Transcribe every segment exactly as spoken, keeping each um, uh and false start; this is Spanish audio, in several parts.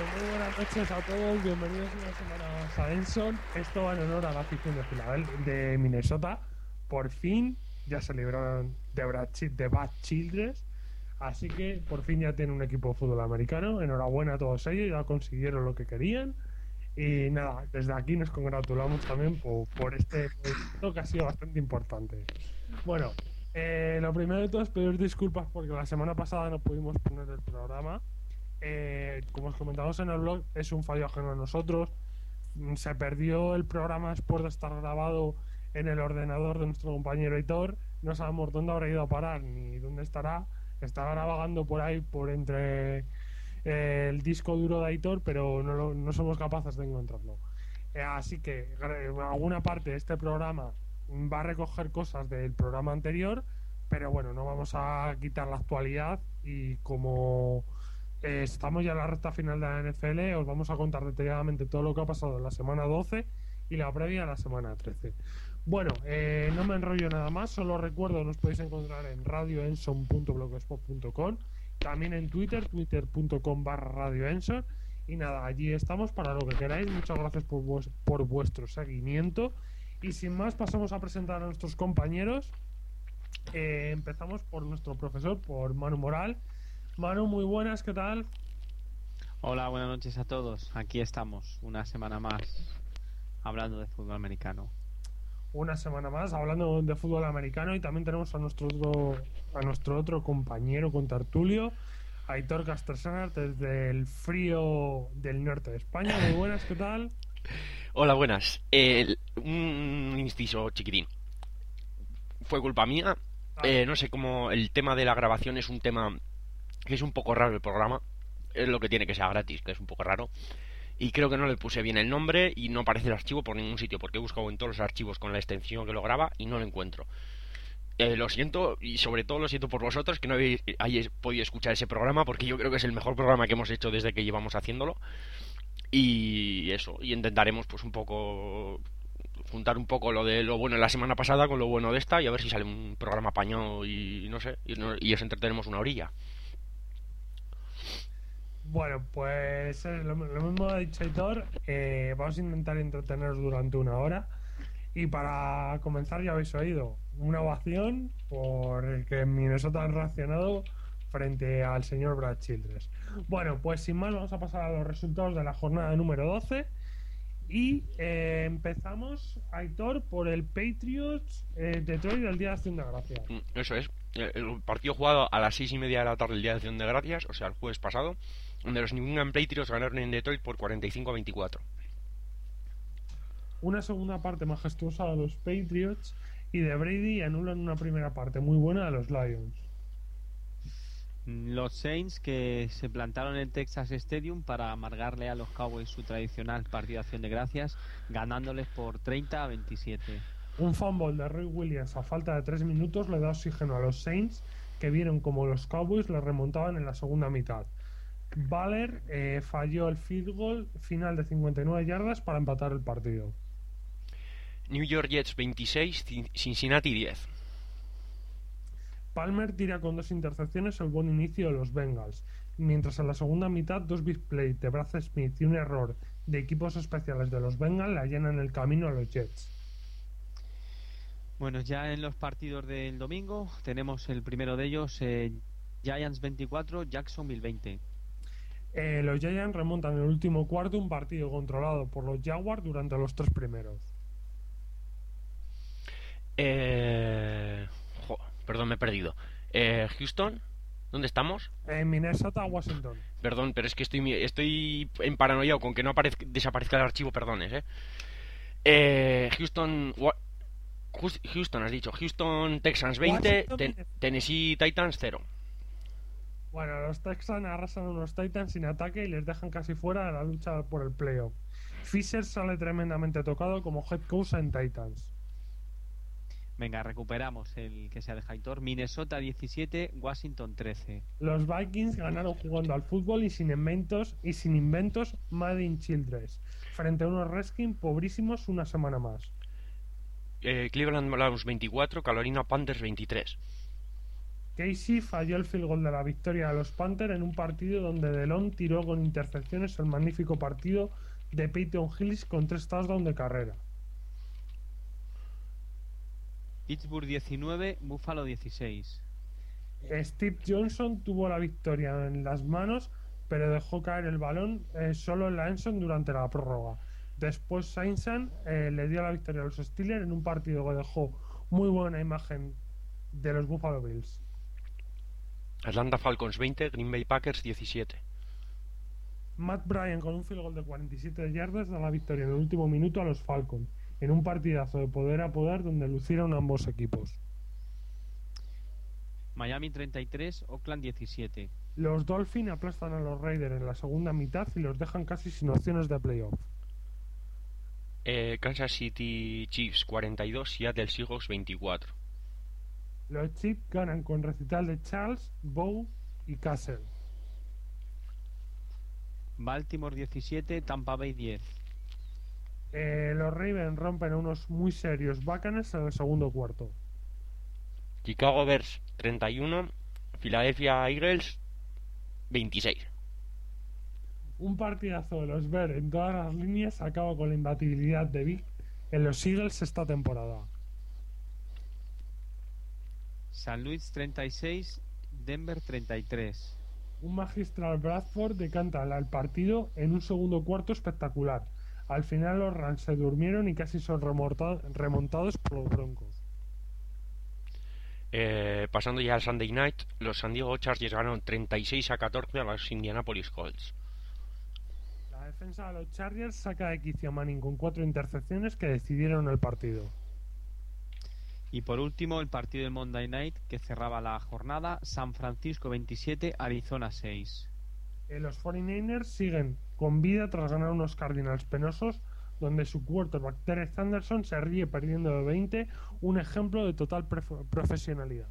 muy buenas noches a todos, bienvenidos una semana más a Enson. Esto va en honor a la afición de Filadelfia, de Minnesota. Por fin ya se libraron de, Brad, de Bad Childress, así que por fin ya tienen un equipo de fútbol americano. Enhorabuena a todos ellos, ya consiguieron lo que querían. Y nada, desde aquí nos congratulamos también por, por este movimiento que ha sido bastante importante. Bueno, eh, lo primero de todo es pedir disculpas porque la semana pasada no pudimos poner el programa. Eh, como os comentamos en el blog, es un fallo ajeno a nosotros. Se perdió el programa después de estar grabado en el ordenador de nuestro compañero Hitor. No sabemos dónde habrá ido a parar ni dónde estará. Está grabando por ahí, por entre eh, el disco duro de Hitor, pero no, lo, no somos capaces de encontrarlo. Eh, así que alguna parte de este programa va a recoger cosas del programa anterior, pero bueno, no vamos a quitar la actualidad y como eh, estamos ya en la recta final de la N F L, os vamos a contar detalladamente todo lo que ha pasado en la semana doce y la previa a la semana trece. Bueno, eh, no me enrollo nada más, solo recuerdo, nos podéis encontrar en radioenson punto blogspot punto com, también en Twitter, twitter punto com barra radioenson. Y nada, allí estamos para lo que queráis. Muchas gracias por, vues- por vuestro seguimiento. Y sin más, pasamos a presentar a nuestros compañeros. Eh, empezamos por nuestro profesor, por Manu Moral. Manu, muy buenas, ¿qué tal? Hola, buenas noches a todos. Aquí estamos, una semana más, hablando de fútbol americano. Una semana más hablando de fútbol americano. Y también tenemos a nuestro otro, a nuestro otro compañero contertulio, Aitor Castresana, desde el frío del norte de España. Muy buenas, ¿qué tal? Hola, buenas. Eh, un inciso chiquitín. Fue culpa mía. Eh, no sé cómo el tema de la grabación es un tema que es un poco raro el programa. Es lo que tiene que ser gratis, que es un poco raro. Y creo que no le puse bien el nombre y no aparece el archivo por ningún sitio, porque he buscado en todos los archivos con la extensión que lo graba y no lo encuentro. Eh, lo siento, y sobre todo lo siento por vosotros que no habéis, hayáis podido escuchar ese programa, porque yo creo que es el mejor programa que hemos hecho desde que llevamos haciéndolo. Y eso, y intentaremos pues un poco juntar un poco lo de lo bueno de la semana pasada con lo bueno de esta y a ver si sale un programa apañado y no sé, y, no, y os entretenemos una orilla. Bueno, pues eh, lo, lo mismo ha dicho Aitor, eh, vamos a intentar entreteneros durante una hora. Y para comenzar, ya habéis oído una ovación por el que en Minnesota han reaccionado frente al señor Brad Childress. Bueno, pues sin más, vamos a pasar a los resultados de la jornada número doce. Y eh, empezamos, Aitor, por el Patriots eh, Detroit del Día de Acción de Gracias. Eso es, el partido jugado a las seis y media de la tarde del Día de Acción de Gracias, o sea, el jueves pasado, donde los New England Patriots ganaron en Detroit por cuarenta y cinco a veinticuatro. Una segunda parte majestuosa de los Patriots y de Brady anulan una primera parte muy buena de los Lions. Los Saints que se plantaron en el Texas Stadium para amargarle a los Cowboys su tradicional partido de acción de gracias, ganándoles por treinta a veintisiete. Un fumble de Roy Williams a falta de tres minutos le da oxígeno a los Saints, que vieron como los Cowboys le remontaban en la segunda mitad. Baller eh, falló el field goal final de cincuenta y nueve yardas para empatar el partido. New York Jets veintiséis, Cincinnati diez. Palmer tira con dos intercepciones el buen inicio de los Bengals, mientras en la segunda mitad dos big plays de Brad Smith y un error de equipos especiales de los Bengals le allanan el camino a los Jets. Bueno, ya en los partidos del domingo tenemos el primero de ellos, eh, Giants veinticuatro, Jacksonville veinte. Eh, los Giants remontan en el último cuarto un partido controlado por los Jaguars durante los tres primeros. Eh... Jo, perdón, me he perdido. Eh, Houston, ¿dónde estamos? En Minnesota, Washington. Perdón, pero es que estoy estoy en paranoia con que no aparezca, desaparezca el archivo, perdones, eh. eh Houston, Houston, has dicho. Houston Texans veinte, ten, Tennessee Titans cero. Bueno, los Texans arrasan a unos Titans sin ataque y les dejan casi fuera de la lucha por el playoff. Fisher sale tremendamente tocado como head coach en Titans. Venga, recuperamos el que se ha dejado Aitor. Minnesota diecisiete, Washington trece. Los Vikings ganaron jugando al fútbol y sin inventos y sin inventos Made in Childress frente a unos Redskins pobrísimos una semana más. Eh, Cleveland Browns veinticuatro, Carolina Panthers veintitrés. Casey falló el field goal de la victoria de los Panthers en un partido donde DeLon tiró con intercepciones el magnífico partido de Peyton Hillis con tres touchdowns de carrera. Pittsburgh diecinueve, Buffalo dieciséis. Steve Johnson tuvo la victoria en las manos, pero dejó caer el balón eh, solo en la endzone durante la prórroga. Después Sainzan eh, le dio la victoria a los Steelers en un partido que dejó muy buena imagen de los Buffalo Bills. Atlanta Falcons veinte, Green Bay Packers diecisiete. Matt Bryan con un field goal de cuarenta y siete yardas da la victoria en el último minuto a los Falcons, en un partidazo de poder a poder donde lucieron ambos equipos. Miami treinta y tres, Oakland diecisiete. Los Dolphins aplastan a los Raiders en la segunda mitad y los dejan casi sin opciones de playoff. Eh, Kansas City Chiefs cuarenta y dos, Seattle Seahawks veinticuatro. Los Chiefs ganan con recital de Charles, Bow y Castle. Baltimore diecisiete, Tampa Bay diez. Eh, los Ravens rompen a unos muy serios Buccaneers en el segundo cuarto. Chicago Bears treinta y uno, Philadelphia Eagles veintiséis. Un partidazo de los Bears en todas las líneas acaba con la imbatibilidad de Vic en los Eagles esta temporada. San Luis treinta y seis, Denver treinta y tres. Un magistral Bradford decanta el partido en un segundo cuarto espectacular. Al final los Rams se durmieron y casi son remontados por los Broncos. Eh, pasando ya al Sunday Night, los San Diego Chargers ganaron treinta y seis a catorce a los Indianapolis Colts. La defensa de los Chargers saca de quicio a Manning con cuatro intercepciones que decidieron el partido. Y por último, el partido del Monday Night que cerraba la jornada: San Francisco veintisiete, Arizona seis. Eh, los cuarenta y nueve ers siguen con vida tras ganar unos Cardinals penosos, donde su quarterback Derek Anderson se ríe perdiendo de veinte, un ejemplo de total profesionalidad.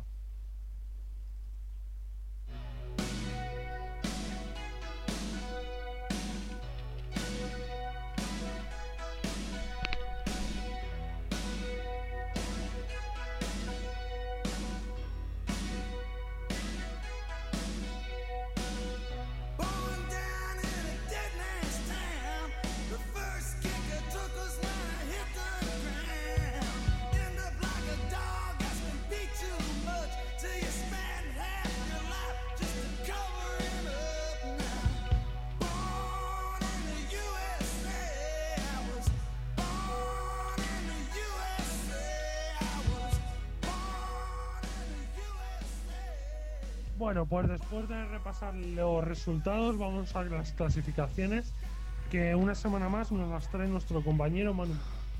Bueno, pues después de repasar los resultados, vamos a las clasificaciones, que una semana más nos las trae nuestro compañero Manu.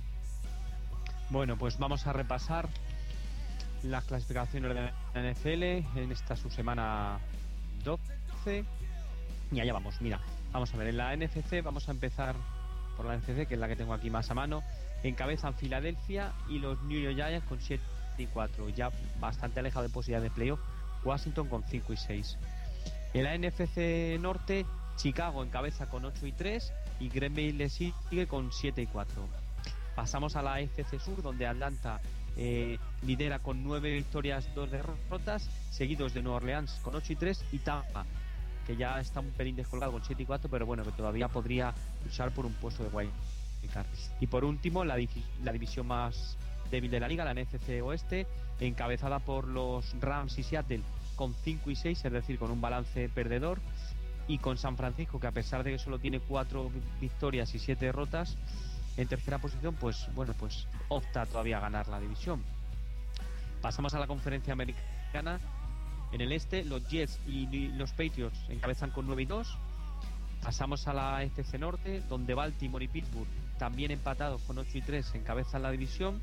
Bueno, pues vamos a repasar las clasificaciones de la N F L en esta su semana doce. Y allá vamos, mira, vamos a ver, en la N F C vamos a empezar por la N F C, que es la que tengo aquí más a mano. Encabezan Filadelfia y los New York Giants con siete y cuatro, ya bastante alejado de posibilidad de playoff. Washington con cinco y seis. En la N F C Norte, Chicago encabeza con ocho y tres y Green Bay le sigue con siete y cuatro. Pasamos a la F C Sur, donde Atlanta eh, lidera con nueve victorias, dos derrotas, seguidos de Nueva Orleans con ocho y tres y Tampa, que ya está un pelín descolgado con siete y cuatro, pero bueno, que todavía podría luchar por un puesto de wild card. Y por último, la, la división más débil de la liga, la N F C Oeste, encabezada por los Rams y Seattle con cinco y seis, es decir, con un balance perdedor, y con San Francisco, que a pesar de que solo tiene cuatro victorias y siete derrotas, en tercera posición, pues bueno, pues opta todavía a ganar la división. Pasamos a la conferencia americana. En el este, los Jets y los Patriots encabezan con nueve y dos. Pasamos a la F C Norte, donde Baltimore y Pittsburgh, también empatados con ocho y tres, encabezan la división.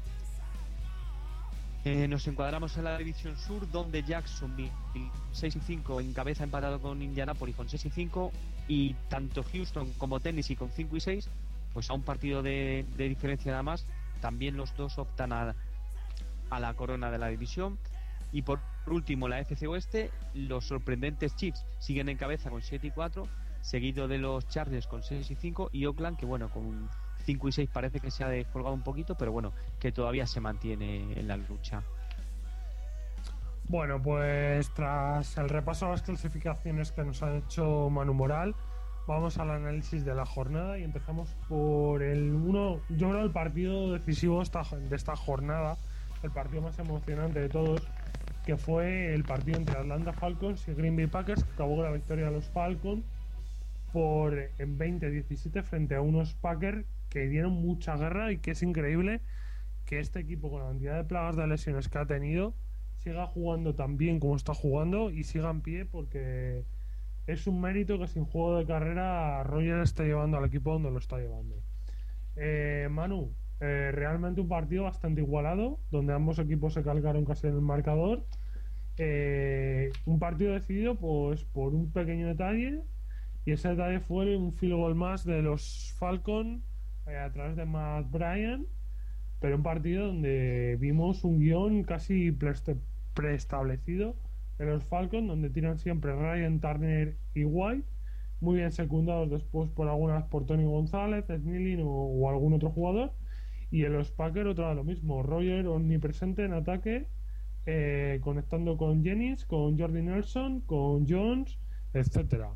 Eh, nos encuadramos en la división sur, donde Jacksonville seis y cinco encabeza empatado con Indianapolis con seis y cinco, y tanto Houston como Tennessee con cinco y seis, pues a un partido de, de diferencia nada más. También los dos optan a, a la corona de la división. Y por último, la F C Oeste, los sorprendentes Chiefs siguen en cabeza con siete y cuatro, seguido de los Chargers con seis y cinco, y Oakland, que bueno, con cinco y seis parece que se ha descolgado un poquito, pero bueno, que todavía se mantiene en la lucha. Bueno, pues tras el repaso a las clasificaciones que nos ha hecho Manu Moral, vamos al análisis de la jornada y empezamos por el uno, yo creo el partido decisivo esta- de esta jornada, el partido más emocionante de todos, que fue el partido entre Atlanta Falcons y Green Bay Packers, que acabó con la victoria de los Falcons por en veinte diecisiete frente a unos Packers que dieron mucha guerra y que es increíble que este equipo con la cantidad de plagas de lesiones que ha tenido siga jugando tan bien como está jugando y siga en pie porque es un mérito que sin juego de carrera Roger esté llevando al equipo donde lo está llevando. Eh, Manu, eh, realmente un partido bastante igualado donde ambos equipos se calcaron casi en el marcador. Eh, un partido decidido pues por un pequeño detalle y ese detalle fue un field goal más de los Falcons eh, a través de Matt Bryan, pero un partido donde vimos un guión casi preste- preestablecido de los Falcons, donde tiran siempre Ryan, Turner y White, muy bien secundados después por algunas por Tony González, Snelling o, o algún otro jugador. Y en los Packers otra vez lo mismo, Roger omnipresente en ataque, eh, conectando con Jennings, con Jordi Nelson, con Jones, etcétera.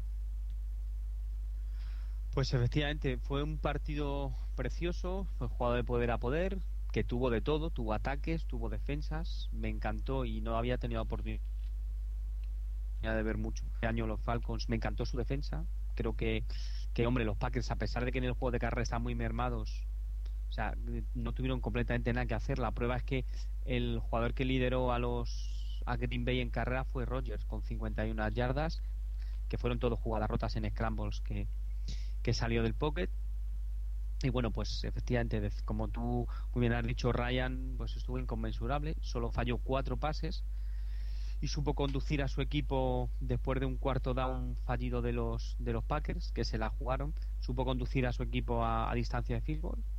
Pues efectivamente, fue un partido precioso, fue jugado de poder a poder, que tuvo de todo, tuvo ataques, tuvo defensas, me encantó y no había tenido oportunidad de ver mucho. Este año los Falcons, me encantó su defensa, creo que, que hombre, los Packers, a pesar de que en el juego de carrera están muy mermados, o sea, no tuvieron completamente nada que hacer. La prueba es que el jugador que lideró a los a Green Bay en carrera fue Rodgers, con cincuenta y una yardas, que fueron todas jugadas rotas en scrambles que que salió del pocket. Y bueno, pues efectivamente, como tú muy bien has dicho, Ryan pues estuvo inconmensurable, solo falló cuatro pases y supo conducir a su equipo después de un cuarto down fallido de los de los Packers, que se la jugaron, supo conducir a su equipo a, a distancia de field goal.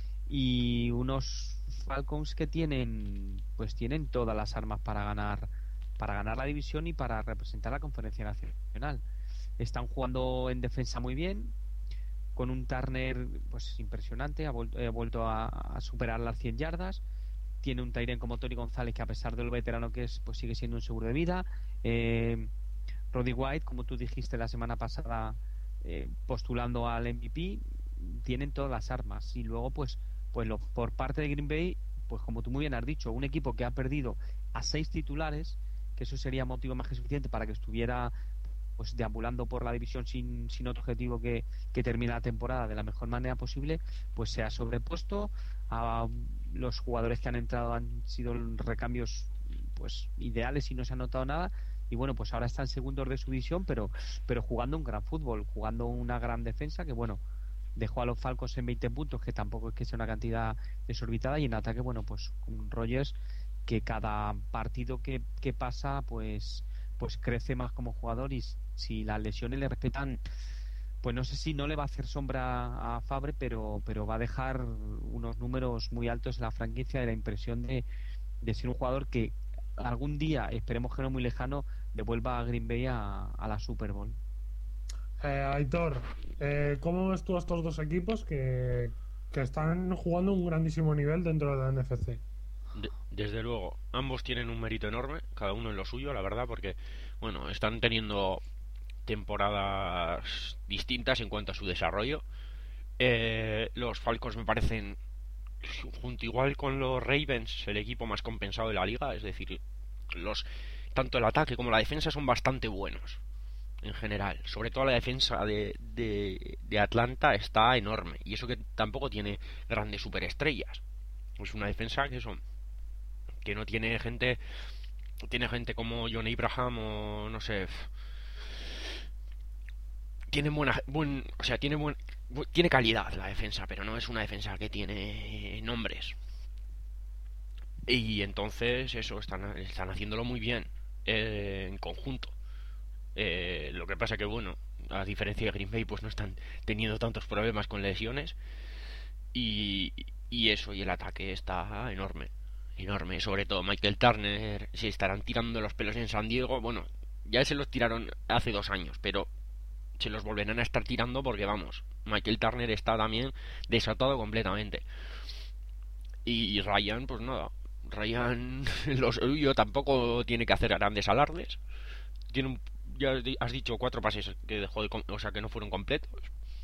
Y unos Falcons que tienen pues tienen todas las armas para ganar para ganar la división y para representar la conferencia nacional. Están jugando en defensa muy bien, con un Turner pues impresionante, ha, vuel- ha vuelto a, a superar las cien yardas. Tiene un Tyren como Tony González que, a pesar de lo veterano que es, pues sigue siendo un seguro de vida. eh, Roddy White, como tú dijiste la semana pasada, eh, postulando al M V P, tienen todas las armas. Y luego pues pues lo, por parte de Green Bay, pues como tú muy bien has dicho, un equipo que ha perdido a seis titulares, que eso sería motivo más que suficiente para que estuviera pues deambulando por la división sin, sin otro objetivo que, que termine la temporada de la mejor manera posible, pues se ha sobrepuesto. A los jugadores que han entrado han sido recambios pues ideales y no se ha notado nada. Y bueno, pues ahora están segundos de su división, pero, pero jugando un gran fútbol, jugando una gran defensa que, bueno, dejó a los Falcons en veinte puntos, que tampoco es que sea una cantidad desorbitada, y en ataque, bueno, pues con Rodgers, que cada partido que, que pasa, pues pues crece más como jugador, y si las lesiones le respetan, pues no sé si no le va a hacer sombra a Fabre, pero pero va a dejar unos números muy altos en la franquicia, de la impresión de, de ser un jugador que algún día, esperemos que no muy lejano, devuelva a Green Bay a, a la Super Bowl. Eh, Aitor, eh, ¿cómo ves tú a estos dos equipos que, que están jugando un grandísimo nivel dentro de la N F C? De- desde luego, ambos tienen un mérito enorme, cada uno en lo suyo, la verdad, porque, bueno, están teniendo temporadas distintas en cuanto a su desarrollo. Eh, los Falcons me parecen, junto igual con los Ravens, el equipo más compensado de la liga, es decir, los tanto el ataque como la defensa son bastante buenos en general. Sobre todo la defensa de, de, de Atlanta está enorme, y eso que tampoco tiene grandes superestrellas. Es una defensa que son que no tiene gente tiene gente como John Abraham o no sé, tiene buena buen, o sea, tiene buen, tiene calidad la defensa, pero no es una defensa que tiene nombres. Y entonces eso, están están haciéndolo muy bien, eh, en conjunto. Eh, lo que pasa que, bueno, a diferencia de Green Bay, pues no están teniendo tantos problemas con lesiones, y, y eso, y el ataque está enorme, enorme. Sobre todo Michael Turner, se estarán tirando los pelos en San Diego. Bueno, ya se los tiraron hace dos años, pero se los volverán a estar tirando porque, vamos, Michael Turner está también desatado completamente. Y Ryan, pues nada, Ryan, lo suyo tampoco tiene que hacer grandes alardes. Tiene un, ya has dicho cuatro pases que dejó de, o sea, que no fueron completos.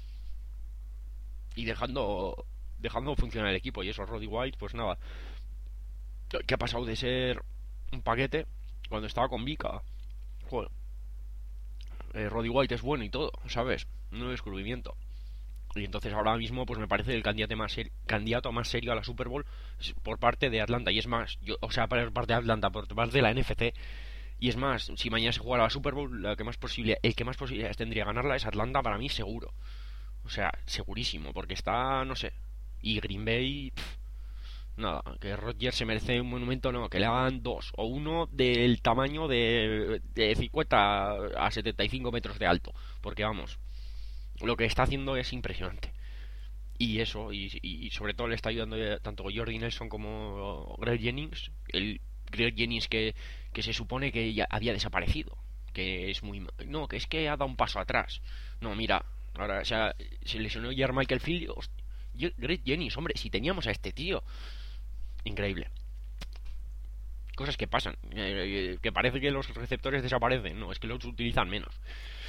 Y dejando dejando funcionar el equipo. Y eso, Roddy White, pues nada, que ha pasado de ser un paquete cuando estaba con Vika. Joder. Eh, Roddy White es bueno y todo, ¿sabes? No descubrimiento. Y entonces ahora mismo pues me parece el candidato más ser, candidato más serio a la Super Bowl por parte de Atlanta. Y es más, yo, o sea, por parte de Atlanta, por parte de la N F C. Y es más, si mañana se juega la Super Bowl, la que más posible, el que más posibilidades tendría de ganarla es Atlanta, para mí seguro. O sea, segurísimo, porque está, no sé. Y Green Bay, pff, nada, que Rodgers se merece un monumento, no, que le hagan dos o uno del tamaño de, de cincuenta a setenta y cinco metros de alto, porque vamos, lo que está haciendo es impresionante. Y eso, y, y sobre todo le está ayudando tanto Jordi Nelson como Greg Jennings, el Greg Jennings que, que se supone que ya había desaparecido, que es muy, no, que es que ha dado un paso atrás. No, mira, ahora, o sea, se lesionó ya Michael Field. Greg Jennings, hombre, si teníamos a este tío, increíble. Cosas que pasan, eh, que parece que los receptores desaparecen, no, es que los utilizan menos.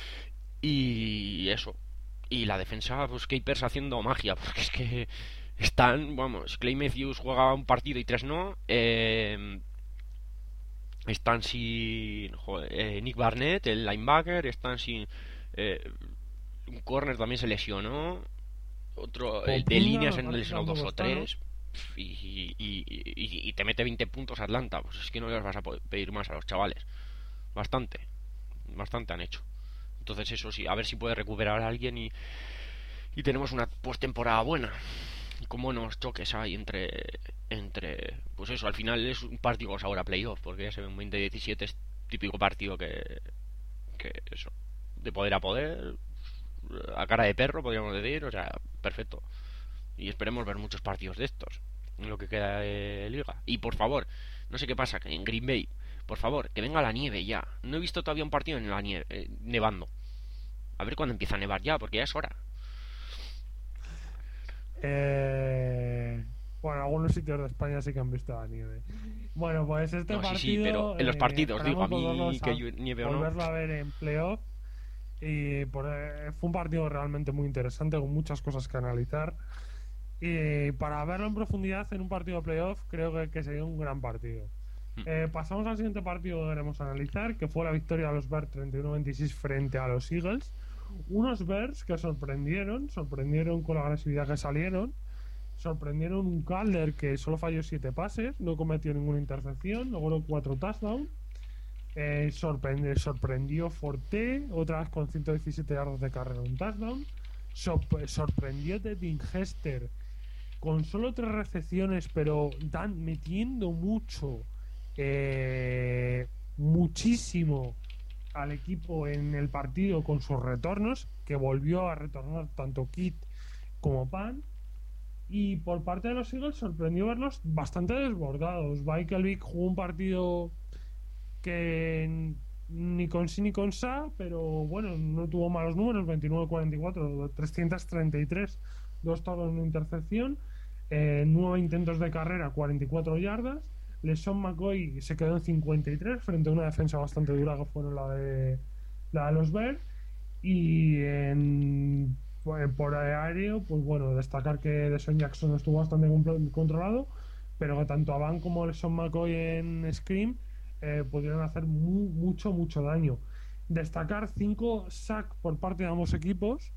Y eso. Y la defensa, pues Capers haciendo magia, porque es que están, vamos, Clay Matthews juega un partido y tres no. Eh, están sin joder, eh, Nick Barnett, el linebacker, están sin eh, un corner también se lesionó, otro el de línea se lesionó dos o tres. Y, y, y, y, y te mete veinte puntos Atlanta, pues es que no les vas a pedir más a los chavales. Bastante, bastante han hecho. Entonces eso sí, a ver si puede recuperar a alguien y, y tenemos una postemporada buena. Y con buenos choques hay entre, entre... Pues eso, al final es un partido ahora playoff, porque ya se ve un veinte diecisiete, es típico partido que... Que eso, de poder a poder, a cara de perro, podríamos decir, o sea, perfecto. Y esperemos ver muchos partidos de estos en lo que queda de liga. Y por favor, no sé qué pasa, que en Green Bay, por favor, que venga la nieve ya. No he visto todavía un partido en la nieve, eh, nevando. A ver cuándo empieza a nevar ya, porque ya es hora. Eh... Bueno, algunos sitios de España sí que han visto la nieve. Bueno, pues este no, partido... Sí, sí, pero en los partidos, eh, digo, a mí que a, nieve o no... volverlo a ver en playoff. Y por, eh, fue un partido realmente muy interesante, con muchas cosas que analizar. Y para verlo en profundidad en un partido de playoff, creo que, que sería un gran partido. Eh, pasamos al siguiente partido que queremos analizar, que fue la victoria de los Bears treinta y uno a veintiséis frente a los Eagles. Unos Bears que sorprendieron, sorprendieron con la agresividad que salieron, sorprendieron un Calder que solo falló siete pases, no cometió ninguna intercepción, logró cuatro touchdowns. Eh, sorprende, sorprendió Forte, otra vez con ciento diecisiete yardas de carrera, un touchdown. Sop- sorprendió Devin Hester con solo tres recepciones, pero dan, metiendo mucho. Eh, muchísimo al equipo en el partido con sus retornos, que volvió a retornar tanto Kit como Pan. Y por parte de los Eagles sorprendió verlos bastante desbordados. Michael Vick jugó un partido que ni con sí ni con sa, pero bueno, no tuvo malos números, veintinueve cuarenta y cuatro, trescientos treinta y tres, dos touchdowns, una intercepción, eh, nueve intentos de carrera, cuarenta y cuatro yardas. LeSean McCoy se quedó en cincuenta y tres frente a una defensa bastante dura que fueron la de, la de los Bears. Y en, por aéreo, pues bueno, destacar que DeSean Jackson estuvo bastante controlado, pero que tanto Avant como LeSean McCoy en Scream eh, pudieron hacer mu mucho, mucho daño. Destacar cinco sacks por parte de ambos equipos.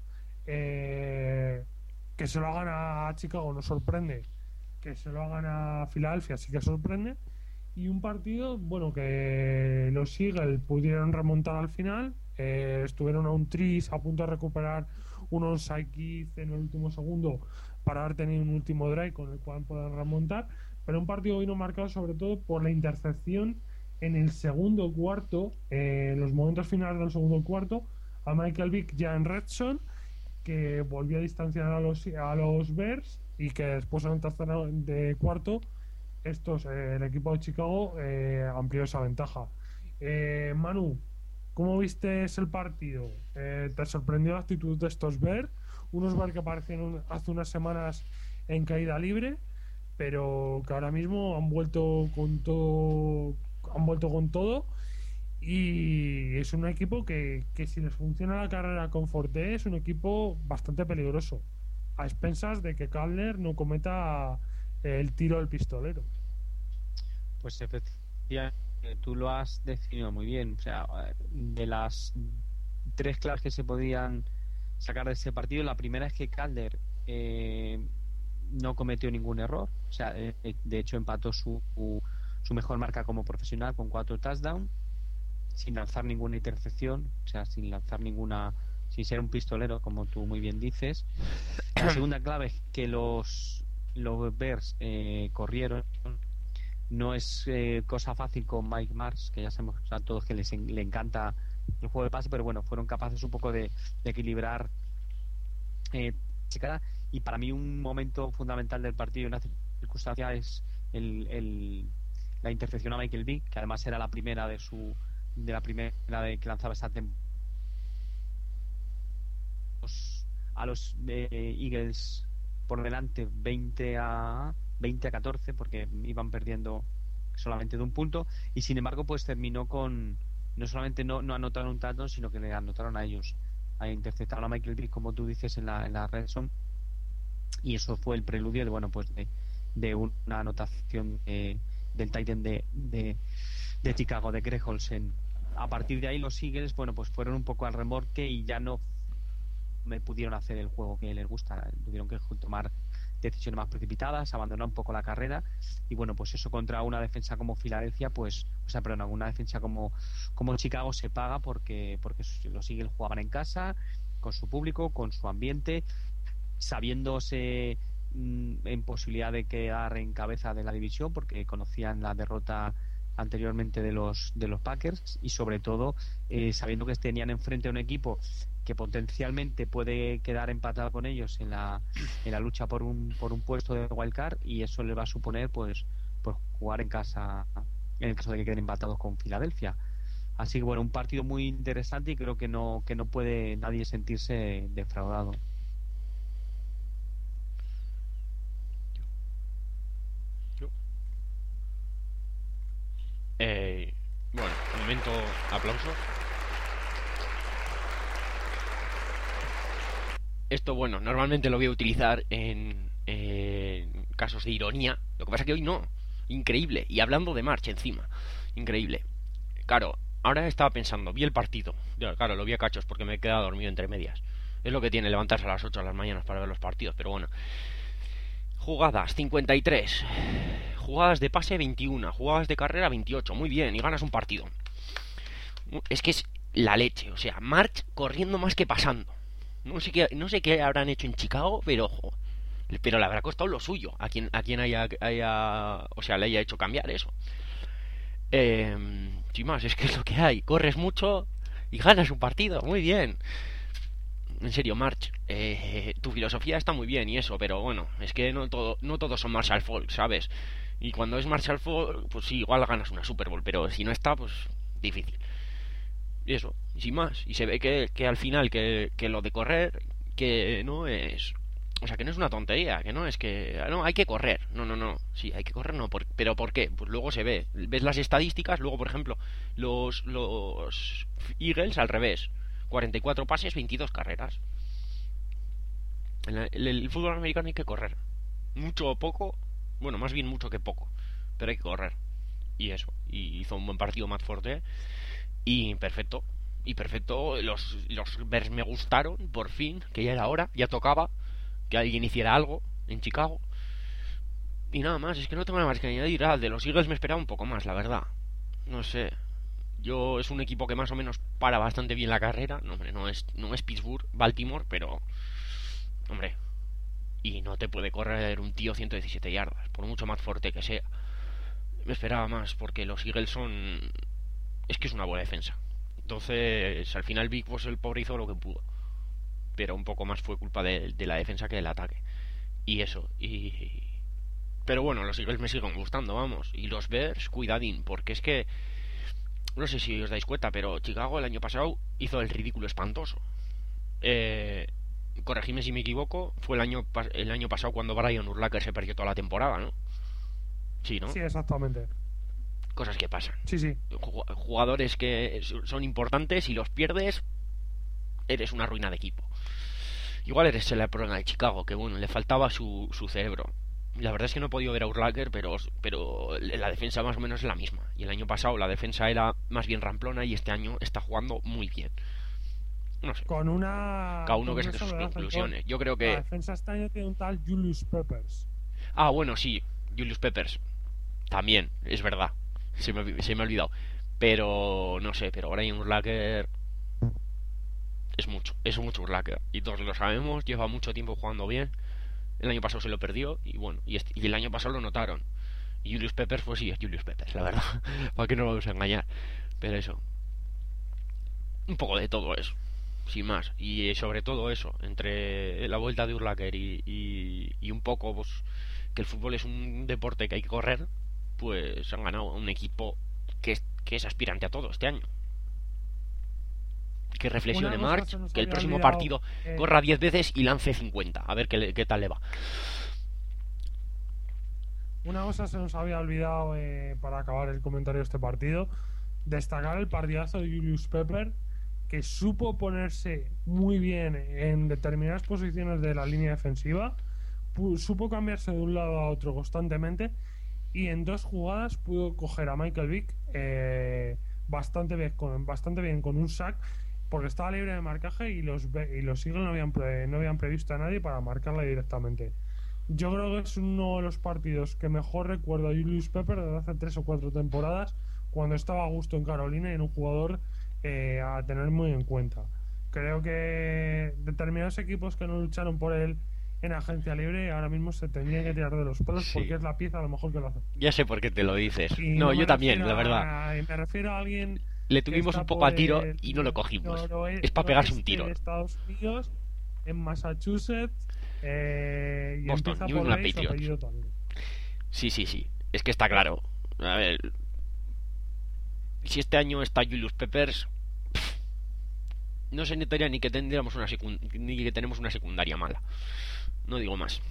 Eh, que se lo hagan a Chicago no sorprende, que se lo hagan a Filadelfia sí que sorprende. Y un partido, bueno, que los Eagles pudieron remontar al final, eh, estuvieron a un tris a punto de recuperar un onside kick en el último segundo para haber tenido un último drive con el cual poder remontar, pero un partido vino marcado sobre todo por la intercepción en el segundo cuarto, eh, en los momentos finales del segundo cuarto, a Michael Vick ya en red zone, que volvió a distanciar a los, a los Bears, y que después en el tercer de cuarto estos, eh, el equipo de Chicago eh, amplió esa ventaja. eh, Manu, ¿cómo viste el partido? Eh, ¿te sorprendió la actitud de estos Bears? Unos Bears que aparecieron hace unas semanas en caída libre, pero que ahora mismo han vuelto con todo, han vuelto con todo y es un equipo que, que si les funciona la carrera con Forte es un equipo bastante peligroso, a expensas de que Calder no cometa el tiro del pistolero. Pues efectivamente, tú lo has definido muy bien. O sea, de las tres claves que se podían sacar de ese partido, la primera es que Calder eh, no cometió ningún error. O sea, eh, de hecho empató su, su mejor marca como profesional con cuatro touchdowns, sin lanzar ninguna intercepción, o sea, sin lanzar ninguna, sin ser un pistolero, como tú muy bien dices. La segunda clave es que los, los Bears eh, corrieron. No es eh, cosa fácil con Mike Mars, que ya sabemos a todos que les en, le encanta el juego de pase, pero bueno, fueron capaces un poco de, de equilibrar eh, y para mí un momento fundamental del partido, una circunstancia, es el, el, la intercepción a Michael Vick, que además era la primera de su de la primera de que lanzaba esta temporada a los eh, Eagles por delante veinte a catorce, porque iban perdiendo solamente de un punto, y sin embargo pues terminó con, no solamente no, no anotaron un touchdown, sino que le anotaron a ellos, a interceptaron a Michael Vick, como tú dices, en la, en la red zone, y eso fue el preludio de, bueno, pues de, de una anotación de, del tight end de, de, de Chicago, de Greg Olsen. A partir de ahí los Eagles, bueno, pues fueron un poco al remorque y ya no me pudieron hacer el juego que les gusta, tuvieron que tomar decisiones más precipitadas, abandonar un poco la carrera, y bueno, pues eso contra una defensa como Filadelfia, pues, o sea, perdón, una defensa como, como Chicago se paga, porque, porque los Eagles jugaban en casa, con su público, con su ambiente, sabiéndose mmm, en posibilidad de quedar en cabeza de la división, porque conocían la derrota anteriormente de los de los Packers, y sobre todo eh, sabiendo que tenían enfrente a un equipo que potencialmente puede quedar empatado con ellos en la en la lucha por un por un puesto de wildcard, y eso le va a suponer pues pues jugar en casa en el caso de que queden empatados con Filadelfia. Así que bueno, un partido muy interesante, y creo que no que no puede nadie sentirse defraudado. Eh, bueno, momento aplauso. Esto, bueno, normalmente lo voy a utilizar en, en casos de ironía. Lo que pasa que hoy no. Increíble. Y hablando de March encima. Increíble. Claro, ahora estaba pensando, vi el partido. Claro, lo vi a cachos porque me he quedado dormido entre medias. Es lo que tiene levantarse a las ocho de las mañanas para ver los partidos, pero bueno. Jugadas cincuenta y tres, jugadas de pase veintiuno, jugadas de carrera veintiocho, muy bien, y ganas un partido. Es que es la leche, o sea, March corriendo más que pasando. No sé qué, no sé qué habrán hecho en Chicago, pero ojo, pero le habrá costado lo suyo a quien a quien haya, haya o sea, le haya hecho cambiar eso. Eh, sin más, es que es lo que hay, corres mucho y ganas un partido, muy bien. En serio, March, eh, tu filosofía está muy bien y eso, pero bueno, es que no todo, no todos son Marshall Falk, ¿sabes? Y cuando es Marshall Falk, pues sí, igual ganas una Super Bowl, pero si no está, pues difícil. Y eso, y sin más. Y se ve que, que al final, que, que lo de correr, que no es... O sea, que no es una tontería, que no es que... No, hay que correr. No, no, no. Sí, hay que correr, no. Por, ¿pero por qué? Pues luego se ve. Ves las estadísticas, luego, por ejemplo, los, los Eagles al revés. cuarenta y cuatro pases, veintidós carreras. En el, el, el fútbol americano hay que correr. Mucho o poco. Bueno, más bien mucho que poco. Pero hay que correr. Y eso. Y hizo un buen partido Matt Forte. Y perfecto. Y perfecto. Los, los Bears me gustaron. Por fin. Que ya era hora. Ya tocaba. Que alguien hiciera algo en Chicago. Y nada más. Es que no tengo nada más que añadir. Ah, de los Eagles me esperaba un poco más, la verdad. No sé. Yo es un equipo que más o menos para bastante bien la carrera. No, hombre, no es, no es Pittsburgh, Baltimore, pero... Hombre, y no te puede correr un tío ciento diecisiete yardas, por mucho más fuerte que sea. Me esperaba más, porque los Eagles son... Es que es una buena defensa. Entonces, al final Vic, pues el pobre hizo lo que pudo. Pero un poco más fue culpa de, de la defensa que del ataque. Y eso, y... Pero bueno, los Eagles me siguen gustando, vamos. Y los Bears, cuidadín, porque es que... No sé si os dais cuenta, pero Chicago el año pasado hizo el ridículo espantoso. Eh, corregidme si me equivoco, fue el año el año pasado cuando Brian Urlacher se perdió toda la temporada, ¿no? Sí, ¿no? Sí, exactamente. Cosas que pasan. Sí, sí. Jugadores que son importantes y los pierdes, eres una ruina de equipo. Igual eres el problema de Chicago, que bueno, le faltaba su, su cerebro. La verdad es que no he podido ver a Urlacher, pero, pero la defensa más o menos es la misma. Y el año pasado la defensa era más bien ramplona y este año está jugando muy bien. No sé. Con una... Cada uno con que una saque sus soledad, conclusiones. Yo creo La que... defensa este año tiene un tal Julius Peppers. Ah, bueno, sí. Julius Peppers. También, es verdad. Se me, se me ha olvidado. Pero, no sé, pero Brian Urlacher... Es mucho, es mucho Urlacher. Y todos lo sabemos, lleva mucho tiempo jugando bien. El año pasado se lo perdió y bueno, y, este, y el año pasado lo notaron. Y Julius Peppers, pues sí, es Julius Peppers, la verdad. ¿Para qué no lo vamos a engañar? Pero eso. Un poco de todo eso. Sin más. Y sobre todo eso. Entre la vuelta de Urlacher y, y, y un poco, pues, que el fútbol es un deporte que hay que correr, pues han ganado un equipo que es, que es aspirante a todo este año. Que reflexione March, que el próximo olvidado, partido eh... corra diez veces y lance cincuenta. A ver qué, qué tal le va. Una cosa se nos había olvidado eh, para acabar el comentario de este partido. Destacar el partidazo de Julius Pepper, que supo ponerse muy bien en determinadas posiciones de la línea defensiva. Supo cambiarse de un lado a otro constantemente. Y en dos jugadas pudo coger a Michael Vick eh, bastante, bien, con, bastante bien con un sack, porque estaba libre de marcaje y los, y los Eagles no habían, pre, no habían previsto a nadie para marcarle directamente. Yo creo que es uno de los partidos que mejor recuerdo a Julius Pepper desde hace tres o cuatro temporadas, cuando estaba a gusto en Carolina y en un jugador eh, a tener muy en cuenta. Creo que determinados equipos que no lucharon por él en agencia libre ahora mismo se tendrían que tirar de los pelos, sí, porque es la pieza a lo mejor que lo hace. Ya sé por qué te lo dices. No, no yo también, la verdad. A, me refiero a alguien... Le tuvimos un poco a tiro y no lo cogimos. No, no es, es para pegarse un tiro. En Estados Unidos, en Massachusetts, eh, y Boston, empieza New por England ahí Patriots. Su apellido también. Sí, sí, sí. Es que está claro. A ver, si este año está Julius Peppers, pff, no se notaría ni que tendríamos una secund- ni que tenemos una secundaria mala. No digo más.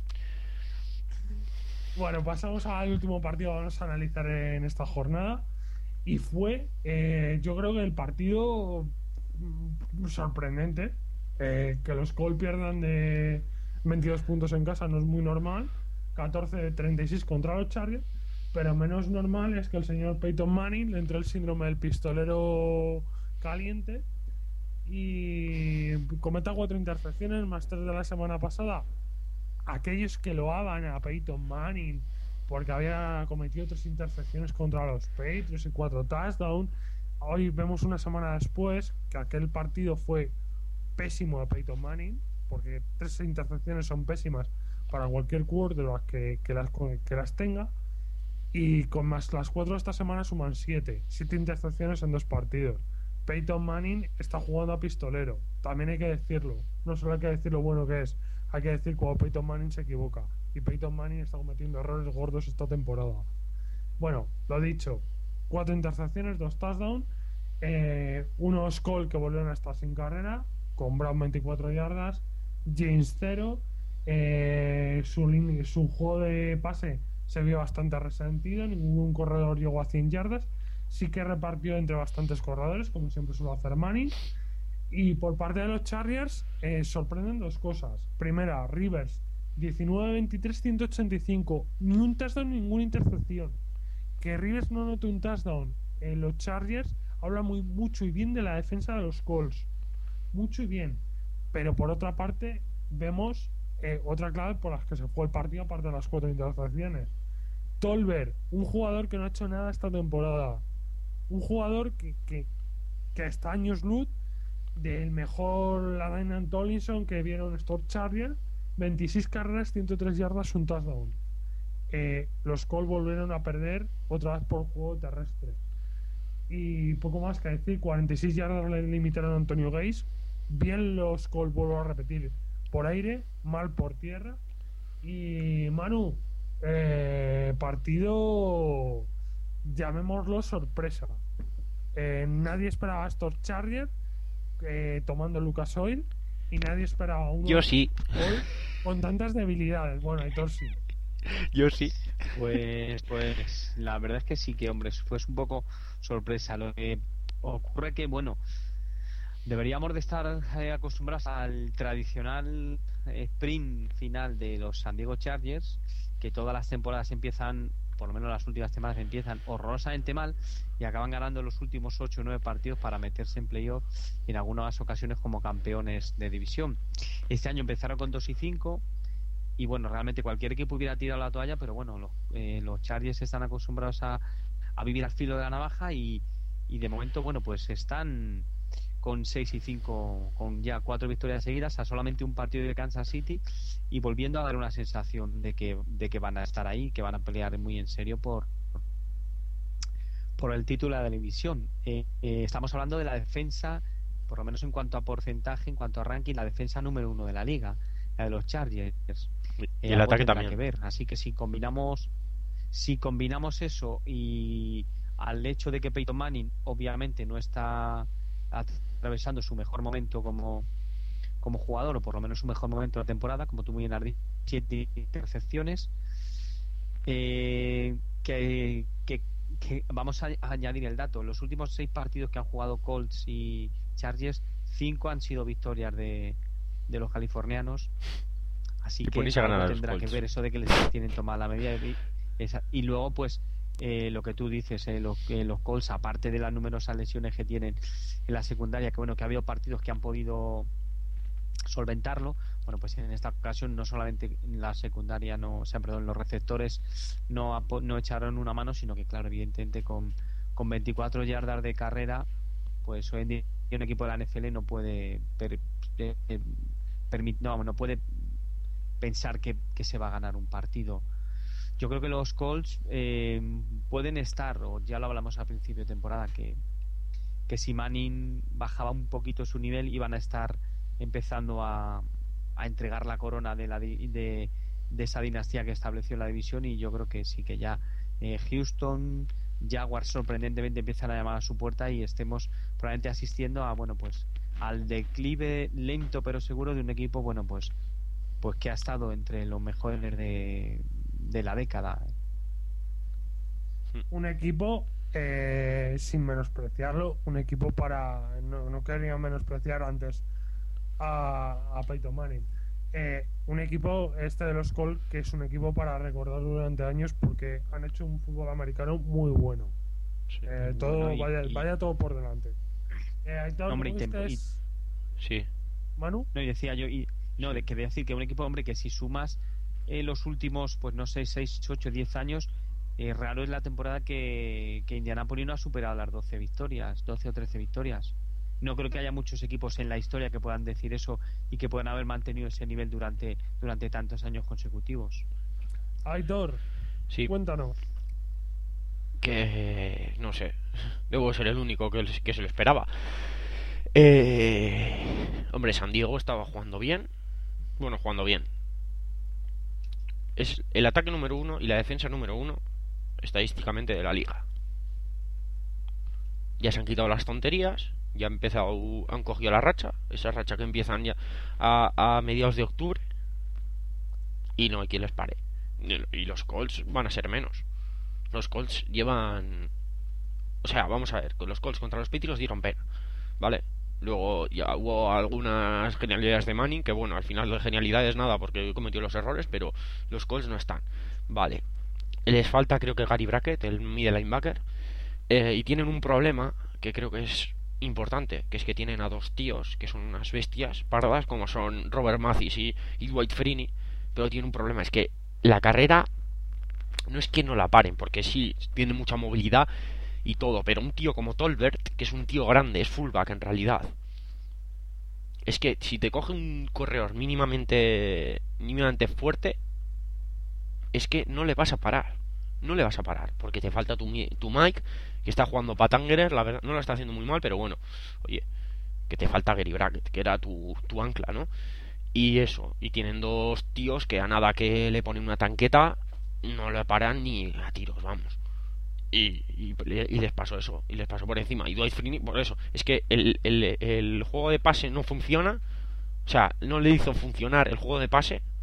Bueno, pasamos al último partido que vamos a analizar en esta jornada. Y fue, eh, yo creo que el partido mm, sorprendente. Eh, que los Colts pierdan de veintidós puntos en casa no es muy normal. catorce de treinta y seis contra los Chargers. Pero menos normal es que el señor Peyton Manning le entró el síndrome del pistolero caliente y cometa cuatro intercepciones más tres de la semana pasada. Aquellos que lo hagan a Peyton Manning porque había cometido tres intercepciones contra los Patriots y cuatro touchdowns, hoy vemos una semana después que aquel partido fue pésimo de Peyton Manning, porque tres intercepciones son pésimas para cualquier quarterback que, que, las, que las tenga, y con más las cuatro de esta semana suman siete siete intercepciones en dos partidos. Peyton Manning está jugando a pistolero, también hay que decirlo, no solo hay que decir lo bueno que es, hay que decir cuando Peyton Manning se equivoca, y Peyton Manning está cometiendo errores gordos esta temporada. Bueno, lo dicho, cuatro intercepciones, dos touchdowns, eh, unos Colts que volvieron a estar sin carrera, con Brown veinticuatro yardas, James cero, eh, su, su juego de pase se vio bastante resentido, ningún corredor llegó a cien yardas, sí que repartió entre bastantes corredores, como siempre suele hacer Manning. Y por parte de los Chargers eh, sorprenden dos cosas. Primera, Rivers diecinueve veintitrés ciento ochenta y cinco, ni un touchdown, ninguna intercepción. Que Rivers no note un touchdown en los Chargers habla muy mucho y bien de la defensa de los Colts, mucho y bien. Pero por otra parte vemos eh, otra clave por las que se fue el partido, aparte de las cuatro intercepciones. Tolbert, un jugador que no ha hecho nada esta temporada, un jugador que, que, que está años luz del mejor LaDainian Tomlinson que vieron estos Chargers. Veintiséis carreras, ciento tres yardas, un touchdown. eh, los Colts volvieron a perder otra vez por juego terrestre, y poco más que decir. Cuarenta y seis yardas le limitaron a Antonio Gates. Bien los Colts, vuelvo a repetir, por aire, mal por tierra. Y Manu, eh, partido, llamémoslo sorpresa. eh, nadie esperaba a estos Chargers eh, tomando Lucas Oil, y nadie esperaba a uno Yo sí Oil con tantas debilidades. Bueno, Aitor sí. Yo sí. Pues, pues la verdad es que sí que, hombre, fue un poco sorpresa. Lo que ocurre que, bueno, deberíamos de estar eh, acostumbrados al tradicional eh, sprint final de los San Diego Chargers, que todas las temporadas empiezan, por lo menos las últimas temporadas empiezan horrorosamente mal y acaban ganando los últimos ocho o nueve partidos para meterse en playoff y en algunas ocasiones como campeones de división. Este año empezaron con dos y cinco y bueno, realmente cualquier equipo hubiera tirado la toalla, pero bueno, los, eh, los Chargers están acostumbrados a, a vivir al filo de la navaja y, y de momento, bueno, pues están con seis y cinco, con ya cuatro victorias seguidas a solamente un partido de Kansas City y volviendo a dar una sensación de que, de que van a estar ahí, que van a pelear muy en serio por por el título de la división. Eh, eh, estamos hablando de la defensa, por lo menos en cuanto a porcentaje, en cuanto a ranking, la defensa número uno de la liga, la de los Chargers. Y Eh, el algo ataque tendrá también. que ver. Así que si combinamos si combinamos eso y al hecho de que Peyton Manning obviamente no está atravesando su mejor momento como, como jugador, o por lo menos su mejor momento de la temporada, como tú muy bien has dicho, siete intercepciones, eh, que, que, que vamos a añadir el dato. Los últimos seis partidos que han jugado Colts y Chargers, cinco han sido victorias de, de los californianos. Así Y que ponéis a ganar algo a los tendrá que Colts. ver eso de que les tienen tomada la medida de, esa, y luego pues eh, lo que tú dices, eh, lo, eh, los Colts, aparte de las numerosas lesiones que tienen en la secundaria, que bueno, que ha habido partidos que han podido solventarlo, bueno, pues en esta ocasión no solamente la secundaria, no, o sea, perdón, los receptores no, no echaron una mano, sino que claro, evidentemente con, con veinticuatro yardas de carrera, pues hoy en día un equipo de la N F L no puede per, eh, permit, no, no puede pensar que, que se va a ganar un partido. Yo creo que los Colts eh, pueden estar, o ya lo hablamos al principio de temporada, que, que si Manning bajaba un poquito su nivel iban a estar empezando a, a entregar la corona de, la, de, de esa dinastía que estableció la división, y yo creo que sí, que ya eh, Houston, Jaguars sorprendentemente empiezan a llamar a su puerta y estemos probablemente asistiendo a, bueno, pues al declive lento pero seguro de un equipo, bueno, pues pues que ha estado entre los mejores de, de la década. Un equipo, eh, sin menospreciarlo, un equipo para... No, no quería menospreciar antes a, a Peyton Manning. Eh, un equipo, este de los Colts, que es un equipo para recordar durante años porque han hecho un fútbol americano muy bueno. Sí. Eh, todo Bueno, y, vaya, y... vaya todo por delante. Eh, Aitor, Hombre, y ¿cómo tempo, estés? y... Sí. ¿Manu? No, y decía yo, y no, de, quería decir que un equipo, hombre, que si sumas eh, los últimos, pues no sé, seis, ocho, diez años, eh, raro es la temporada que, que Indianapolis no ha superado las doce victorias, doce o trece victorias. No creo que haya muchos equipos en la historia que puedan decir eso y que puedan haber mantenido ese nivel durante, durante tantos años consecutivos. Aitor, Sí. cuéntanos. Que no sé, debo ser el único que, que se lo esperaba. Eh, hombre, San Diego estaba jugando bien. Bueno, jugando bien. Es el ataque número uno y la defensa número uno estadísticamente de la liga. Ya se han quitado las tonterías. Ya han empezado, han cogido la racha. Esa racha que empiezan ya a, a mediados de octubre. Y no hay quien les pare. Y los Colts van a ser menos. Los Colts llevan... O sea, vamos a ver, con los Colts contra los Patriots dieron pena, ¿vale? Luego ya hubo algunas genialidades de Manning, que bueno, al final de genialidades nada, porque cometió los errores, pero los Colts no están, ¿vale? Les falta creo que Gary Brackett, el middle linebacker, eh, y tienen un problema que creo que es importante, que es que tienen a dos tíos que son unas bestias pardas, como son Robert Mathis y, y Dwight Freeney, pero tienen un problema, es que la carrera no es que no la paren, porque sí, tiene mucha movilidad y todo, pero un tío como Tolbert, que es un tío grande, es fullback en realidad, es que si te coge un corredor mínimamente mínimamente fuerte, es que no le vas a parar, no le vas a parar, porque te falta tu, tu Mike, que está jugando Patangerer, la verdad, no lo está haciendo muy mal, pero bueno, oye, que te falta Gary Brackett, que era tu, tu ancla, ¿no? Y eso, y tienen dos tíos que a nada que le ponen una tanqueta, no le paran ni a tiros, vamos. Y, y, y les pasó eso, y les pasó por encima. Y Dwight Freeney, por eso, es que el, el, el juego de pase no funciona, o sea, no le hizo funcionar el juego de pase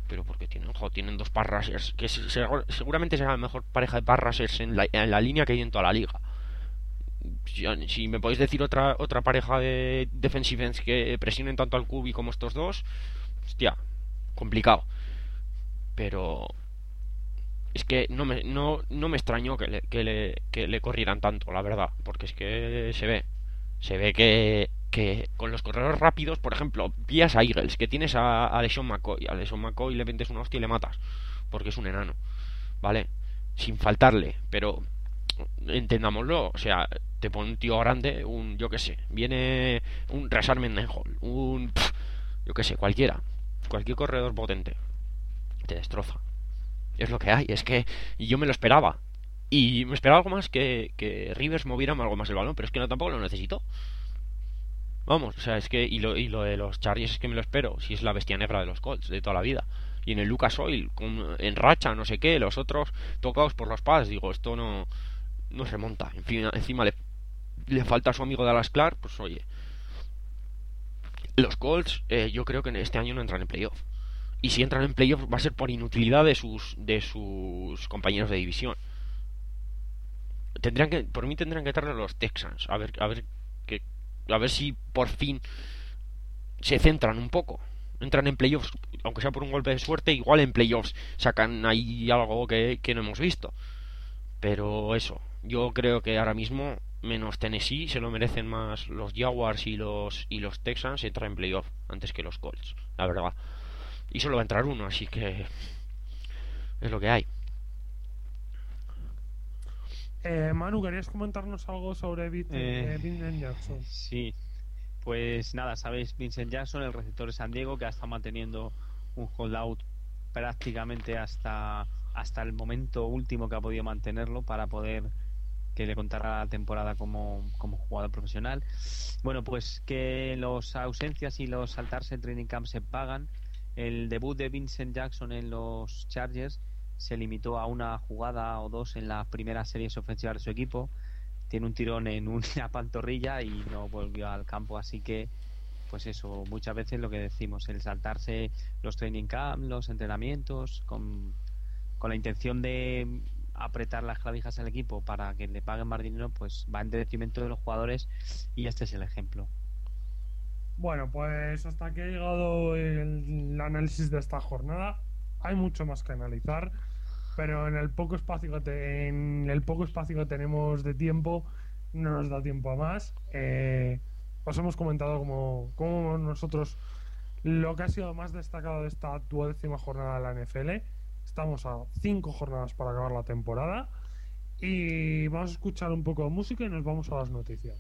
Pero porque tienen, jo, tienen dos pass rushers, que se, se, seguramente será la mejor pareja de pass rushers en la, en la línea que hay en toda la liga. Si, si me podéis decir otra otra pareja de defensive ends que presionen tanto al Q B como estos dos, hostia, complicado. Pero es que no me, no, no me extrañó que le, que, le, que le corrieran tanto, la verdad. Porque es que se ve. Se ve que, que con los corredores rápidos, por ejemplo, pillas a Eagles, que tienes a, a LeSean McCoy. A LeSean McCoy le metes una hostia y le matas. Porque es un enano. ¿Vale? Sin faltarle. Pero entendámoslo. O sea, te pone un tío grande, un, yo que sé. Viene un Rashard Mendenhall. Un... Pff, yo que sé, cualquiera. Cualquier corredor potente. Te destroza. Es lo que hay. Es que yo me lo esperaba. Y me esperaba algo más que, que Rivers moviera algo más el balón, pero es que no, tampoco lo necesito. Vamos, o sea, es que y lo, y lo de los Chargers es que me lo espero, si es la bestia negra de los Colts de toda la vida. Y en el Lucas Oil, con, en racha, no sé qué, los otros tocados por los pads, digo, esto no no se monta. En fin, encima le, le falta a su amigo Dallas Clark, pues oye. Los Colts, eh, yo creo que este año no entran en playoff. Y si entran en playoff va a ser por inutilidad de sus de sus compañeros de división. Tendrían que, por mí tendrían que traer a los Texans, a ver, a ver que, a ver si por fin se centran un poco, entran en playoffs, aunque sea por un golpe de suerte, igual en playoffs sacan ahí algo que, que no hemos visto. Pero eso, yo creo que ahora mismo, menos Tennessee, se lo merecen más los Jaguars y los y los Texans entran en playoff antes que los Colts, la verdad. Y solo va a entrar uno, así que es lo que hay. Eh, Manu, ¿querías comentarnos algo sobre Vincent, Eh, eh, Vincent Jackson? Sí, pues nada, sabéis, Vincent Jackson, el receptor de San Diego, que ha estado manteniendo un holdout prácticamente hasta, hasta el momento último que ha podido mantenerlo para poder que le contara la temporada como, como jugador profesional. Bueno, pues que las ausencias y los saltarse en training camp se pagan. El debut de Vincent Jackson en los Chargers se limitó a una jugada o dos en las primeras series ofensivas de su equipo. Tiene un tirón en una pantorrilla y no volvió al campo, así que pues eso, muchas veces lo que decimos, el saltarse los training camp, los entrenamientos con, con la intención de apretar las clavijas al equipo para que le paguen más dinero, pues va en detrimento de los jugadores, y este es el ejemplo. Bueno, pues hasta aquí ha llegado el, el análisis de esta jornada. Hay mucho más que analizar, pero en el poco espacio que te, en el poco espacio que tenemos de tiempo no nos da tiempo a más. Eh, os hemos comentado como, como nosotros lo que ha sido más destacado de esta duodécima jornada de la N F L. Estamos a cinco jornadas para acabar la temporada y vamos a escuchar un poco de música y nos vamos a las noticias.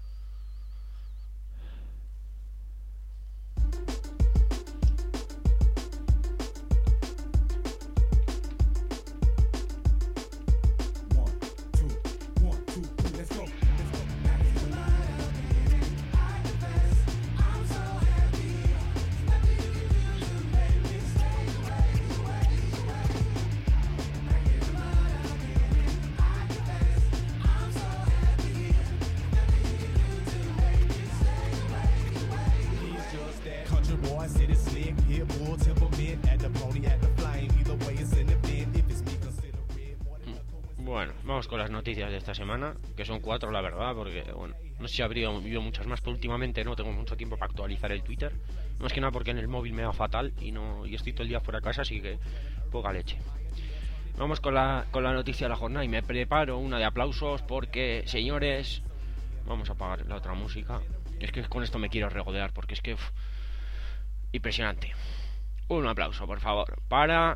Bueno, vamos con las noticias de esta semana, que son cuatro la verdad, porque bueno, no sé si habría habido muchas más, pero últimamente no tengo mucho tiempo para actualizar el Twitter. Más que nada porque en el móvil me va fatal y no y estoy todo el día fuera de casa, así que poca leche. Vamos con la, con la noticia de la jornada y me preparo una de aplausos porque, señores, vamos a apagar la otra música. Es que con esto me quiero regodear porque es que uf, impresionante. Un aplauso, por favor, para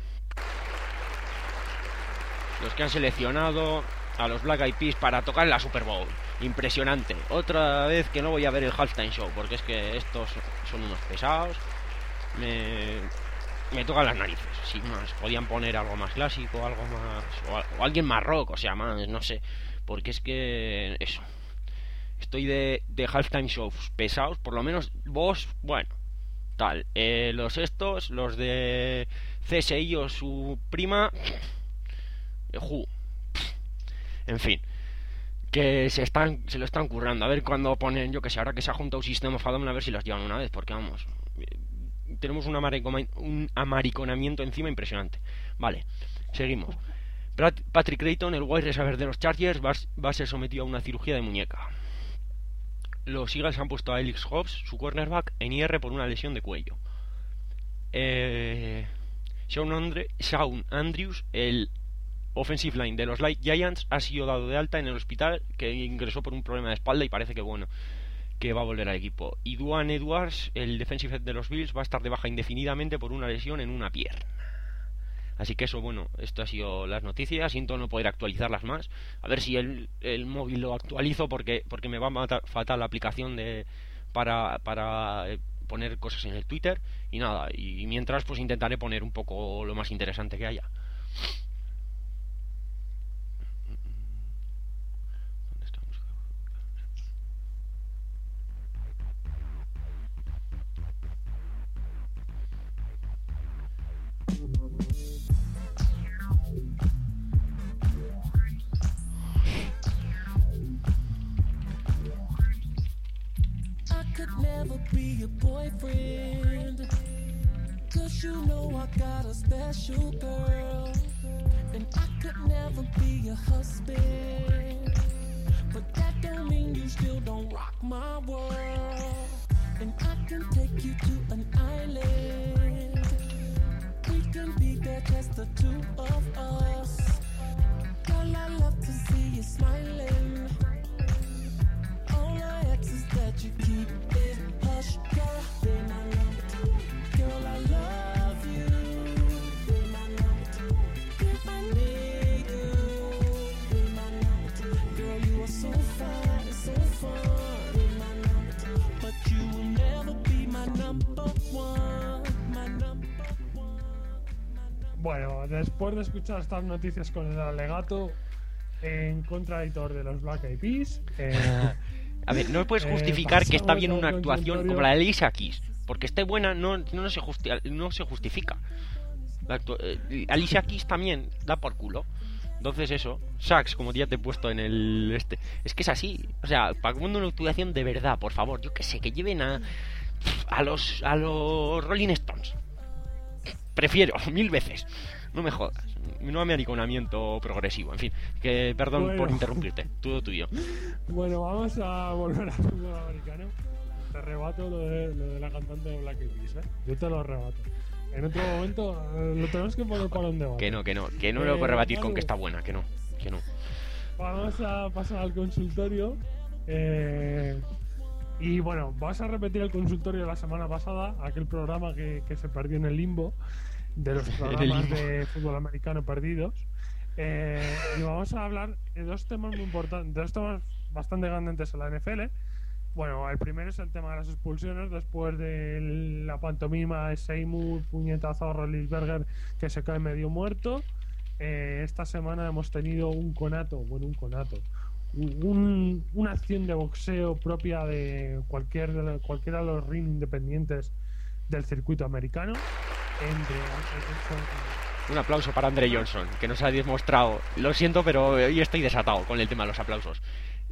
los que han seleccionado a los Black Eyed Peas para tocar en la Super Bowl. Impresionante. Otra vez que no voy a ver el halftime show, porque es que estos son unos pesados. Me, me tocan las narices. Sin más, podían poner algo más clásico, algo más o, o alguien más rock, o sea, más, no sé, porque es que eso. Estoy de, de halftime shows pesados, por lo menos vos, bueno, tal. Eh, los estos, los de C S I o su prima. Ju. En fin, que se están se lo están currando. A ver cuando ponen, yo que sé, ahora que se ha juntado System of a Down, a ver si los llevan una vez, porque vamos, tenemos un, amaricoma- un amariconamiento encima impresionante. Vale, seguimos. Brad- Patrick Creighton, el wide receiver de los Chargers, va, va a ser sometido a una cirugía de muñeca. Los Eagles han puesto a Alex Hobbs, su cornerback, en I R por una lesión de cuello. Eh, Sean, Andre, Sean Andrews, el offensive line de los Light Giants, ha sido dado de alta en el hospital, que ingresó por un problema de espalda y parece que bueno, que va a volver al equipo. Y Duane Edwards, el defensive head de los Bills, va a estar de baja indefinidamente por una lesión en una pierna. Así que eso, bueno, esto ha sido las noticias. Siento no poder actualizarlas más. A ver si el, el móvil lo actualizo porque porque me va a matar fatal la aplicación de para para eh, poner cosas en el Twitter. Y nada, y mientras pues intentaré poner un poco lo más interesante que haya. ¿Dónde estamos? Could never be your boyfriend, 'cause you know I got a special girl. And I could never be your husband, but that don't mean you still don't rock my world. And I can take you to an island, we can be there just the two of us. Girl, I love to see you smiling. All my exes that you keep it hush, girl, they're my number two. Girl, I love you, they're my number two. If I need you, they're my number two. Girl, you are so fine, so fun, they're my number two. But you will never be my number one, my number one, my number one. Bueno, después de escuchar estas noticias con el alegato en contradictor de los Black Eyed Peas, eh, A ver, no puedes Eh, justificar que está pasamos bien al una actuación consultorio. como la de Alicia Keys. Porque esté buena no, no, se, justi- no se justifica. La actu- eh, Alicia Keys también da por culo. Entonces eso, Sax, como ya te he puesto en el este. Es que es así. O sea, para cuando una actuación de verdad, por favor, yo que sé, que lleven a a los a los Rolling Stones. Prefiero, mil veces. No me jodas. No americanamiento progresivo. En fin, que perdón Bueno. por interrumpirte. Todo tuyo. bueno, vamos a volver al fútbol americano. Te rebato lo de, lo de la cantante de Black Eyed Peas, ¿eh? Yo te lo rebato. En otro momento eh, lo tenemos que poner para un debate. Que no, que no, que no lo Eh, puedo rebatir con Manu, que está buena, que no, que no. Vamos a pasar al consultorio. Eh, y bueno, vamos a repetir el consultorio de la semana pasada, aquel programa que, que se perdió en el limbo, de los programas limbo. de fútbol americano perdidos. Eh, y vamos a hablar de dos temas muy importantes, de dos temas bastante candentes en la N F L. Bueno, el primero es el tema de las expulsiones después de la pantomima de Seymour, puñetazo a Roethlisberger que se cae medio muerto. Eh, esta semana hemos tenido un conato, bueno, un conato, un, una acción de boxeo propia de cualquier de la- cualquiera de los ring independientes del circuito americano. Entre, Un aplauso para Andre Johnson, que nos ha demostrado. Lo siento, pero hoy estoy desatado con el tema de los aplausos.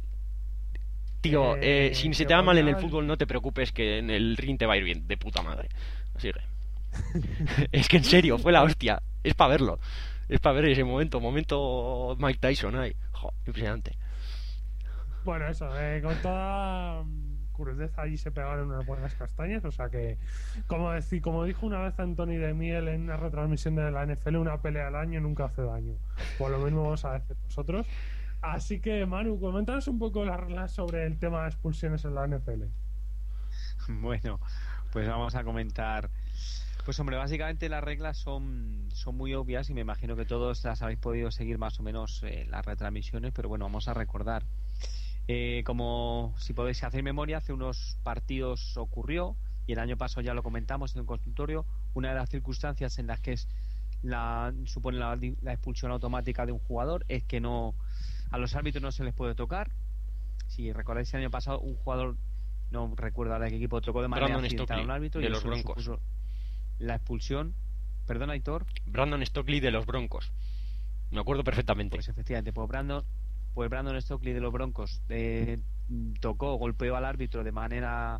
Tío, Eh, eh, si se que te da mal en el ponía el- fútbol, no te preocupes, que en el ring te va a ir bien, de puta madre. Sigue. Es que en serio, fue la hostia. Es para verlo. Es para ver ese momento, momento Mike Tyson ahí. Jo, impresionante. Bueno, eso, eh, con toda mm, crudeza allí se pegaron unas buenas castañas, o sea que, como decir, como dijo una vez Anthony de Miel en una retransmisión de la N F L, una pelea al año nunca hace daño. Por lo mismo vamos a decir nosotros. Así que, Manu, coméntanos un poco las reglas sobre el tema de expulsiones en la N F L. Bueno, pues vamos a comentar. Pues hombre, básicamente las reglas son, son muy obvias y me imagino que todos las habéis podido seguir más o menos eh, las retransmisiones, pero bueno, vamos a recordar. Eh, como si podéis hacer memoria, hace unos partidos ocurrió, y el año pasado ya lo comentamos en un consultorio, una de las circunstancias en las que es la, supone la, la expulsión automática de un jugador es que no a los árbitros no se les puede tocar. Si recordáis el año pasado, un jugador, no recuerdo ahora de qué equipo, tocó de manera Brandon accidental a un Stockley, árbitro de y los eso Broncos. supuso la expulsión. Perdón, Aitor. Brandon Stockley de los Broncos. Me acuerdo perfectamente. Pues efectivamente, pues Brandon, pues Brandon Stockley de los Broncos eh, tocó, golpeó al árbitro de manera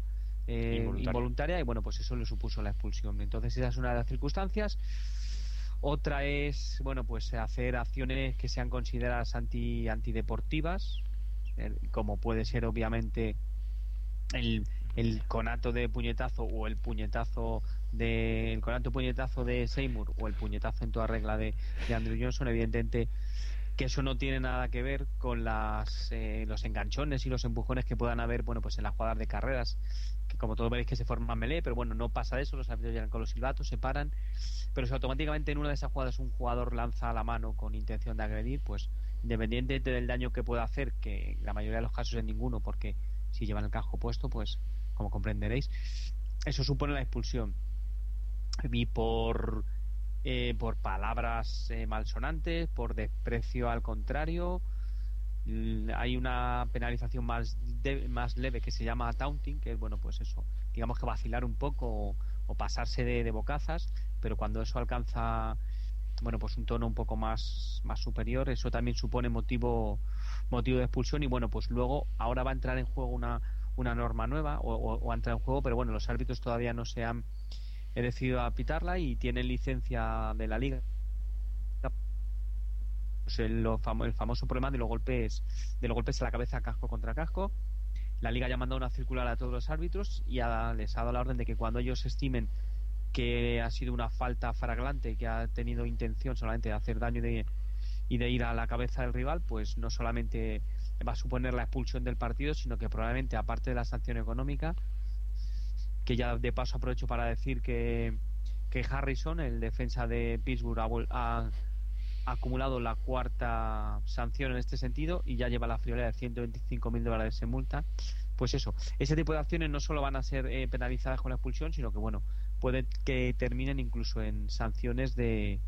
eh, Involuntaria. involuntaria y bueno, pues eso le supuso la expulsión. Entonces esa es una de las circunstancias. Otra es, bueno, pues hacer acciones que sean consideradas anti antideportivas, eh, como puede ser obviamente el, el conato de puñetazo o el puñetazo de el conato puñetazo de Seymour o el puñetazo en toda regla de, de Andrew Johnson. Evidentemente que eso no tiene nada que ver con las eh, los enganchones y los empujones que puedan haber, bueno, pues en las jugadas de carreras, que como todos veréis que se forman melee, pero bueno, no pasa eso, los árbitros llegan con los silbatos, se paran, pero si automáticamente en una de esas jugadas un jugador lanza la mano con intención de agredir, pues independientemente del daño que pueda hacer, que la mayoría de los casos es ninguno, porque si llevan el casco puesto, pues como comprenderéis, eso supone la expulsión. Y por eh, por palabras eh, malsonantes, por desprecio al contrario, l- hay una penalización más de- más leve que se llama taunting, que es, bueno, pues eso, digamos que vacilar un poco o, o pasarse de, de bocazas, pero cuando eso alcanza, bueno, pues un tono un poco más más superior, eso también supone motivo motivo de expulsión. Y bueno, pues luego ahora va a entrar en juego una una norma nueva o, o, o ha entrado en juego, pero bueno, los árbitros todavía no se han he decidido apitarla y tienen licencia de la liga. Pues el, lo famo- el famoso problema de los golpes de los golpes a la cabeza, casco contra casco. La liga ya ha mandado una circular a todos los árbitros y ha- les ha dado la orden de que cuando ellos estimen que ha sido una falta flagrante, que ha tenido intención solamente de hacer daño y de, y de ir a la cabeza del rival, pues no solamente va a suponer la expulsión del partido, sino que probablemente, aparte de la sanción económica, que ya de paso aprovecho para decir que, que Harrison, el defensa de Pittsburgh, ha, vol- ha- ha acumulado la cuarta sanción en este sentido y ya lleva la friolera de ciento veinticinco mil dólares en multa. Pues eso, ese tipo de acciones no solo van a ser eh, penalizadas con la expulsión, sino que bueno, puede que terminen incluso en sanciones de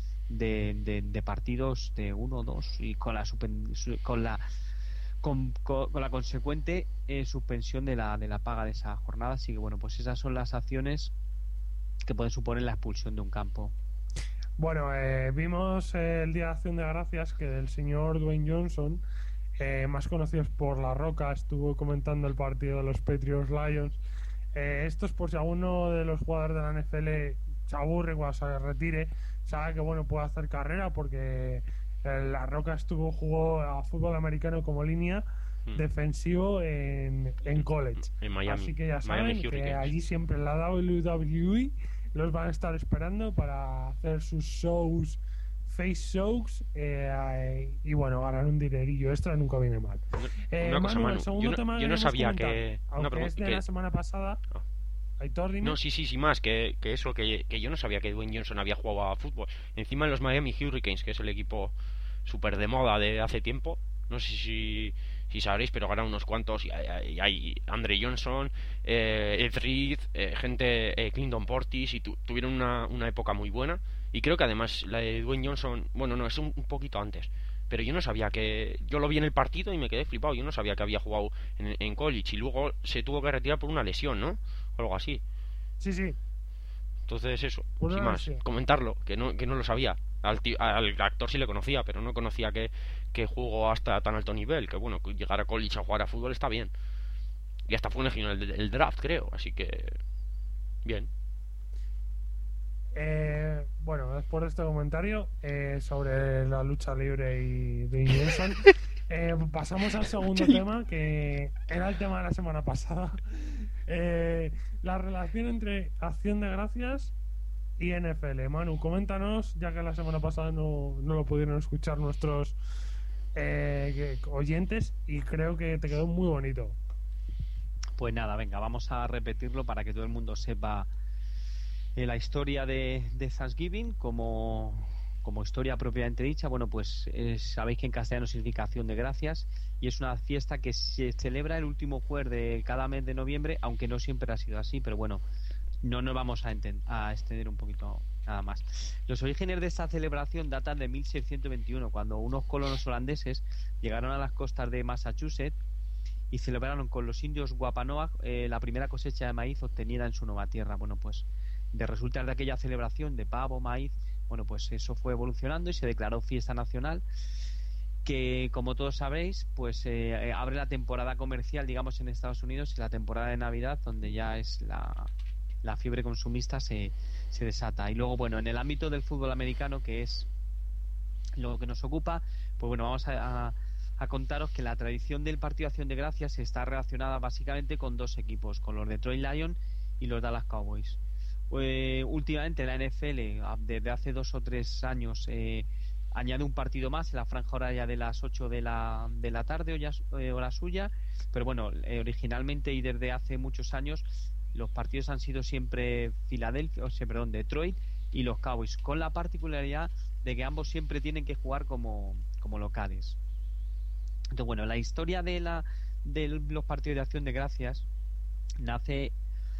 de, de, de partidos de uno o dos y con la supen- su- con la con, con- con la consecuente eh, suspensión de la de la paga de esa jornada. Así que bueno, pues esas son las acciones que pueden suponer la expulsión de un campo. Bueno, eh, vimos eh, el Día de Acción de Gracias que el señor Dwayne Johnson, eh, más conocido por La Roca, estuvo comentando el partido de los Patriots Lions. Eh, esto es por si alguno de los jugadores de la N F L se aburre cuando se retire, sabe que bueno, puede hacer carrera porque eh, La Roca estuvo jugó a fútbol americano como línea Mm. defensivo en, en college. En Miami. Así que ya Miami saben que Hurricanes. allí siempre en la W W E los van a estar esperando para hacer sus shows, face shows, eh, y bueno, ganar un dinerillo extra nunca viene mal. Eh, Una cosa, Manu, Manu, el segundo yo no, tema yo no queremos sabía comentar, que... Una aunque pregunta, es de que- la semana pasada. Ah. Aitor, dime. No, sí, sí, sí, más, que, que eso, que, que yo no sabía que Dwayne Johnson había jugado a fútbol. Encima en los Miami Hurricanes, que es el equipo súper de moda de hace tiempo, no sé si, si sabréis, pero ganan unos cuantos, y hay, y hay Andre Johnson, eh, Ed Reed, eh, gente, eh, Clinton Portis, y tu- tuvieron una, una época muy buena. Y creo que además la de Dwayne Johnson, bueno, no, es un, un poquito antes, pero yo no sabía que... Yo lo vi en el partido y me quedé flipado, yo no sabía que había jugado en, en college, y luego se tuvo que retirar por una lesión, ¿no? O algo así. Sí, sí. Entonces eso, Por sin una más, lesión. comentarlo, que no, que no lo sabía. Al, ti- al actor sí le conocía, pero no conocía que, que jugó hasta tan alto nivel. Que bueno, que llegar a college a jugar a fútbol está bien. Y hasta fue elegido en el, el draft, creo, así que... Bien. Eh, bueno, después de este comentario eh, sobre la lucha libre y Dwayne Johnson, eh, pasamos al segundo tema, que era el tema de la semana pasada. Eh, la relación entre Acción de Gracias y N F L. Manu, coméntanos, ya que la semana pasada no, no lo pudieron escuchar nuestros eh, que- oyentes, y creo que te quedó muy bonito. Pues nada, venga, vamos a repetirlo para que todo el mundo sepa eh, la historia de, de Thanksgiving como, como historia propiamente dicha. Bueno, pues eh, sabéis que en castellano significa Acción de Gracias y es una fiesta que se celebra el último jueves de cada mes de noviembre, aunque no siempre ha sido así, pero bueno, no nos vamos a, enten- a extender un poquito nada más. Los orígenes de esta celebración datan de mil seiscientos veintiuno, cuando unos colonos holandeses llegaron a las costas de Massachusetts y celebraron con los indios Wampanoag eh, la primera cosecha de maíz obtenida en su nueva tierra. Bueno, pues de resultas de aquella celebración de pavo, maíz, bueno, pues eso fue evolucionando y se declaró fiesta nacional, que como todos sabréis, pues eh, abre la temporada comercial, digamos, en Estados Unidos, y la temporada de Navidad, donde ya es la, la fiebre consumista se, se desata. Y luego, bueno, en el ámbito del fútbol americano, que es lo que nos ocupa, pues bueno, vamos a, a, a contaros que la tradición del partido de Acción de Gracias está relacionada básicamente con dos equipos, con los Detroit Lions y los Dallas Cowboys. Eh, últimamente la N F L, desde hace dos o tres años, eh, añade un partido más en la franja horaria de las ocho de la, de la tarde, hora, eh, hora suya, pero bueno, eh, originalmente y desde hace muchos años los partidos han sido siempre Filadelfia, o sea, perdón, Detroit y los Cowboys, con la particularidad de que ambos siempre tienen que jugar como, como locales. Entonces, bueno, la historia de la de los partidos de Acción de Gracias nace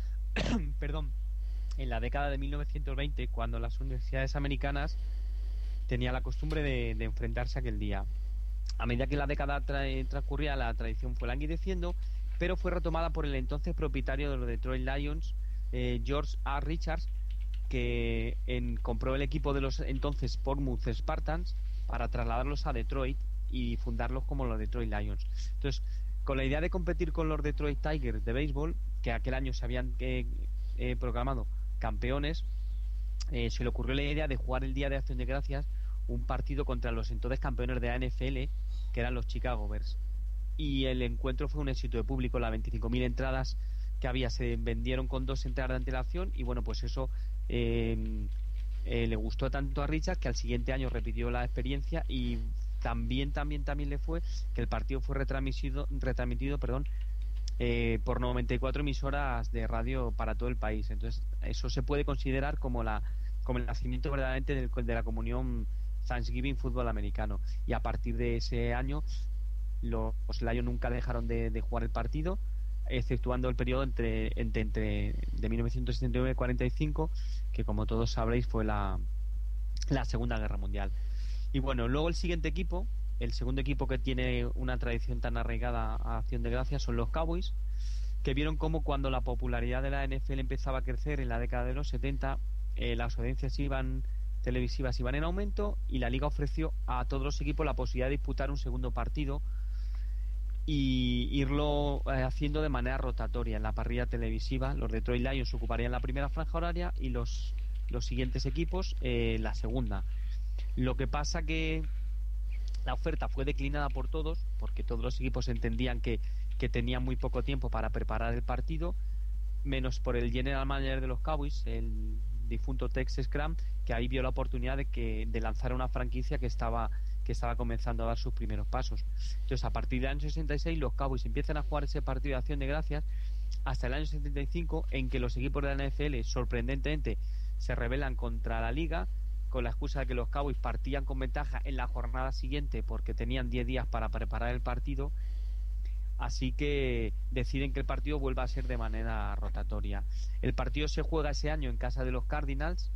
perdón, en la década de mil novecientos veinte, cuando las universidades americanas tenía la costumbre de, de enfrentarse aquel día. A medida que la década tra- transcurría, la tradición fue languideciendo, pero fue retomada por el entonces propietario de los Detroit Lions, eh, George A. Richards, que en, compró el equipo de los entonces Portsmouth Spartans para trasladarlos a Detroit y fundarlos como los Detroit Lions. Entonces, con la idea de competir con los Detroit Tigers de béisbol, que aquel año se habían eh, eh, proclamado campeones, Eh, se le ocurrió la idea de jugar el Día de Acción de Gracias un partido contra los entonces campeones de la N F L, que eran los Chicago Bears, y el encuentro fue un éxito de público. Las veinticinco mil entradas que había se vendieron con dos entradas de antelación, y bueno, pues eso eh, eh, le gustó tanto a Richard que al siguiente año repitió la experiencia, y también también también le fue que el partido fue retransmitido retransmitido perdón Eh, por noventa y cuatro emisoras de radio para todo el país. Entonces eso se puede considerar como la como el nacimiento verdaderamente del, de la comunión Thanksgiving fútbol americano, y a partir de ese año los, los Lions nunca dejaron de, de jugar el partido, exceptuando el periodo entre, entre, entre de mil novecientos setenta y nueve a cuarenta y cinco, que como todos sabréis fue la, la Segunda Guerra Mundial. Y bueno, luego el siguiente equipo, el segundo equipo que tiene una tradición tan arraigada a Acción de Gracias, son los Cowboys, que vieron cómo cuando la popularidad de la N F L empezaba a crecer en la década de los setenta, eh, las audiencias iban televisivas iban en aumento, y la liga ofreció a todos los equipos la posibilidad de disputar un segundo partido y irlo eh, haciendo de manera rotatoria en la parrilla televisiva. Los Detroit Lions ocuparían la primera franja horaria y los, los siguientes equipos eh, la segunda. Lo que pasa que la oferta fue declinada por todos, porque todos los equipos entendían que, que tenían muy poco tiempo para preparar el partido, menos por el general manager de los Cowboys, el difunto Tex Schramm, que ahí vio la oportunidad de que de lanzar una franquicia que estaba que estaba comenzando a dar sus primeros pasos. Entonces, a partir del año sesenta y seis, los Cowboys empiezan a jugar ese partido de Acción de Gracias hasta el año setenta y cinco, en que los equipos de la N F L sorprendentemente se rebelan contra la liga, con la excusa de que los Cowboys partían con ventaja en la jornada siguiente porque tenían diez días para preparar el partido. Así que deciden que el partido vuelva a ser de manera rotatoria. El partido se juega ese año en casa de los Cardinals,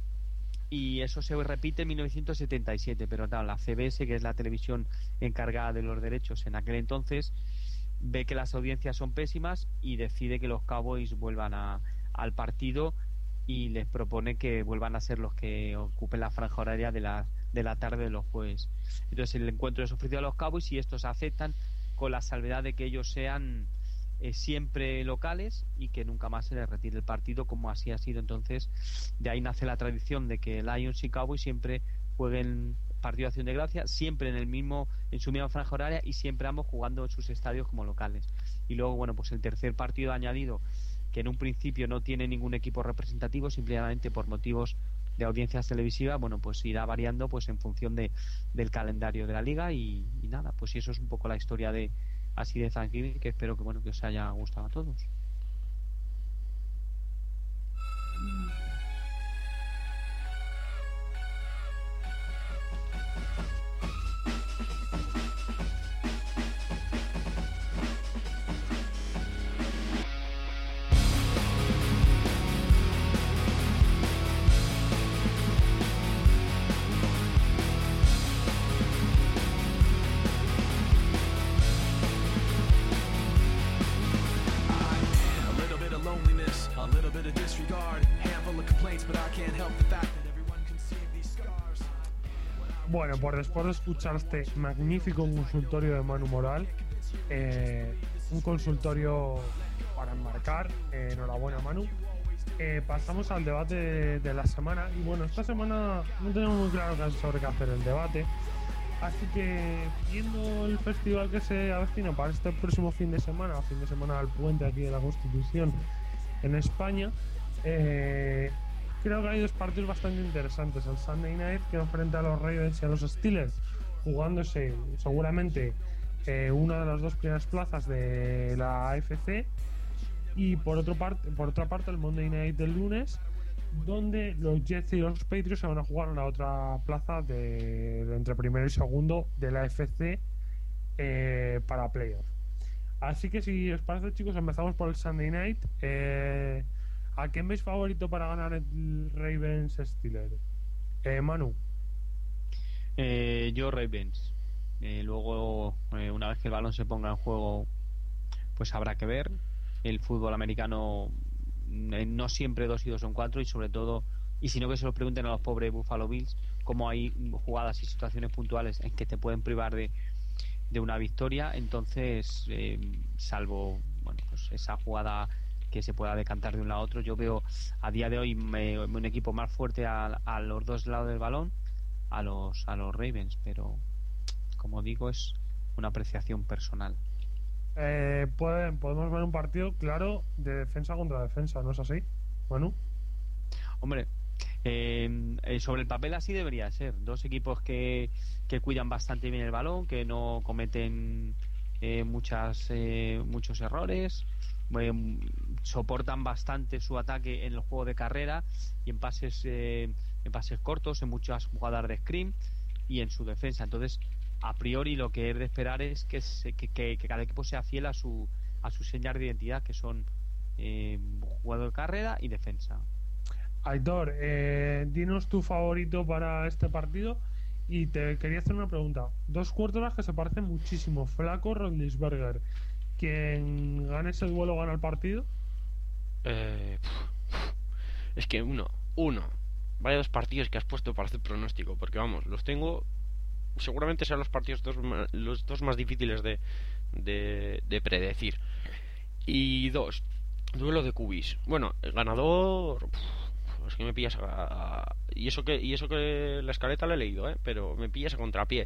y eso se repite en mil novecientos setenta y siete, pero claro, la C B S, que es la televisión encargada de los derechos en aquel entonces, ve que las audiencias son pésimas y decide que los Cowboys vuelvan a, al partido, y les propone que vuelvan a ser los que ocupen la franja horaria de la, de la tarde de los jueves. Entonces el encuentro es ofrecido a los Cowboys y estos aceptan, con la salvedad de que ellos sean eh, siempre locales y que nunca más se les retire el partido, como así ha sido. Entonces de ahí nace la tradición de que Lions y Cowboys siempre jueguen partido de Acción de Gracia, siempre en el mismo en su misma franja horaria, y siempre ambos jugando en sus estadios como locales. Y luego, bueno, pues el tercer partido añadido, que en un principio no tiene ningún equipo representativo, simplemente por motivos de audiencias televisivas, bueno, pues irá variando pues en función de del calendario de la liga, y, y nada, pues eso es un poco la historia de así de Thanksgiving, que espero que bueno que os haya gustado a todos. I Bueno, pues después de escuchar este magnífico consultorio de Manu Moral, eh, un consultorio para enmarcar, eh, enhorabuena Manu, eh, pasamos al debate de, de la semana. Y bueno, esta semana no tenemos muy claro qué- sobre qué hacer el debate, así que viendo el festival que se avecina para este próximo fin de semana, fin de semana del puente aquí de la Constitución en España, eh, creo que hay dos partidos bastante interesantes. El Sunday Night, que enfrenta a los Ravens y a los Steelers, jugándose seguramente eh, una de las dos primeras plazas de la A F C. Y por, otro parte, por otra parte, el Monday Night del lunes, donde los Jets y los Patriots se van a jugar en la otra plaza de, de entre primero y segundo de la A F C eh, para playoff. Así que si os parece, chicos, empezamos por el Sunday Night. Eh, ¿A quién veis favorito para ganar el Ravens Steelers? Eh, Manu. Eh, yo Ravens. Eh, luego, eh, una vez que el balón se ponga en juego, pues habrá que ver. El fútbol americano eh, no siempre dos y dos son cuatro, y sobre todo, y si no, que se lo pregunten a los pobres Buffalo Bills, cómo hay jugadas y situaciones puntuales en que te pueden privar de, de una victoria. Entonces, eh, salvo bueno, pues esa jugada que se pueda decantar de un lado a otro, yo veo a día de hoy me, un equipo más fuerte a, a los dos lados del balón, a los a los Ravens, pero como digo, es una apreciación personal. Eh, pueden, podemos ver un partido claro de defensa contra defensa, ¿no es así, Manu? Hombre, eh, eh, sobre el papel así debería ser. Dos equipos que, que cuidan bastante bien el balón, que no cometen eh, muchas eh, muchos errores, eh, soportan bastante su ataque en el juego de carrera y en pases eh, en pases cortos, en muchas jugadas de screen y en su defensa. Entonces, a priori lo que es de esperar es que, se, que, que, que cada equipo sea fiel a su a sus señas de identidad, que son eh, jugador de carrera y defensa. Aitor, eh, dinos tu favorito para este partido. Y te quería hacer una pregunta. Dos quarterbacks que se parecen muchísimo, Flaco, Roethlisberger. ¿Quién gane ese duelo gana el partido? Eh, es que uno, uno. Vaya dos partidos que has puesto para hacer pronóstico, porque vamos, los tengo. Seguramente sean los partidos dos, ma- los dos más difíciles de, de, de predecir. Y dos, duelo de cubis. Bueno, el ganador. Uf, es que me pillas a, a- y eso que y eso que la escaleta la he leído, ¿eh? Pero me pillas a contrapié.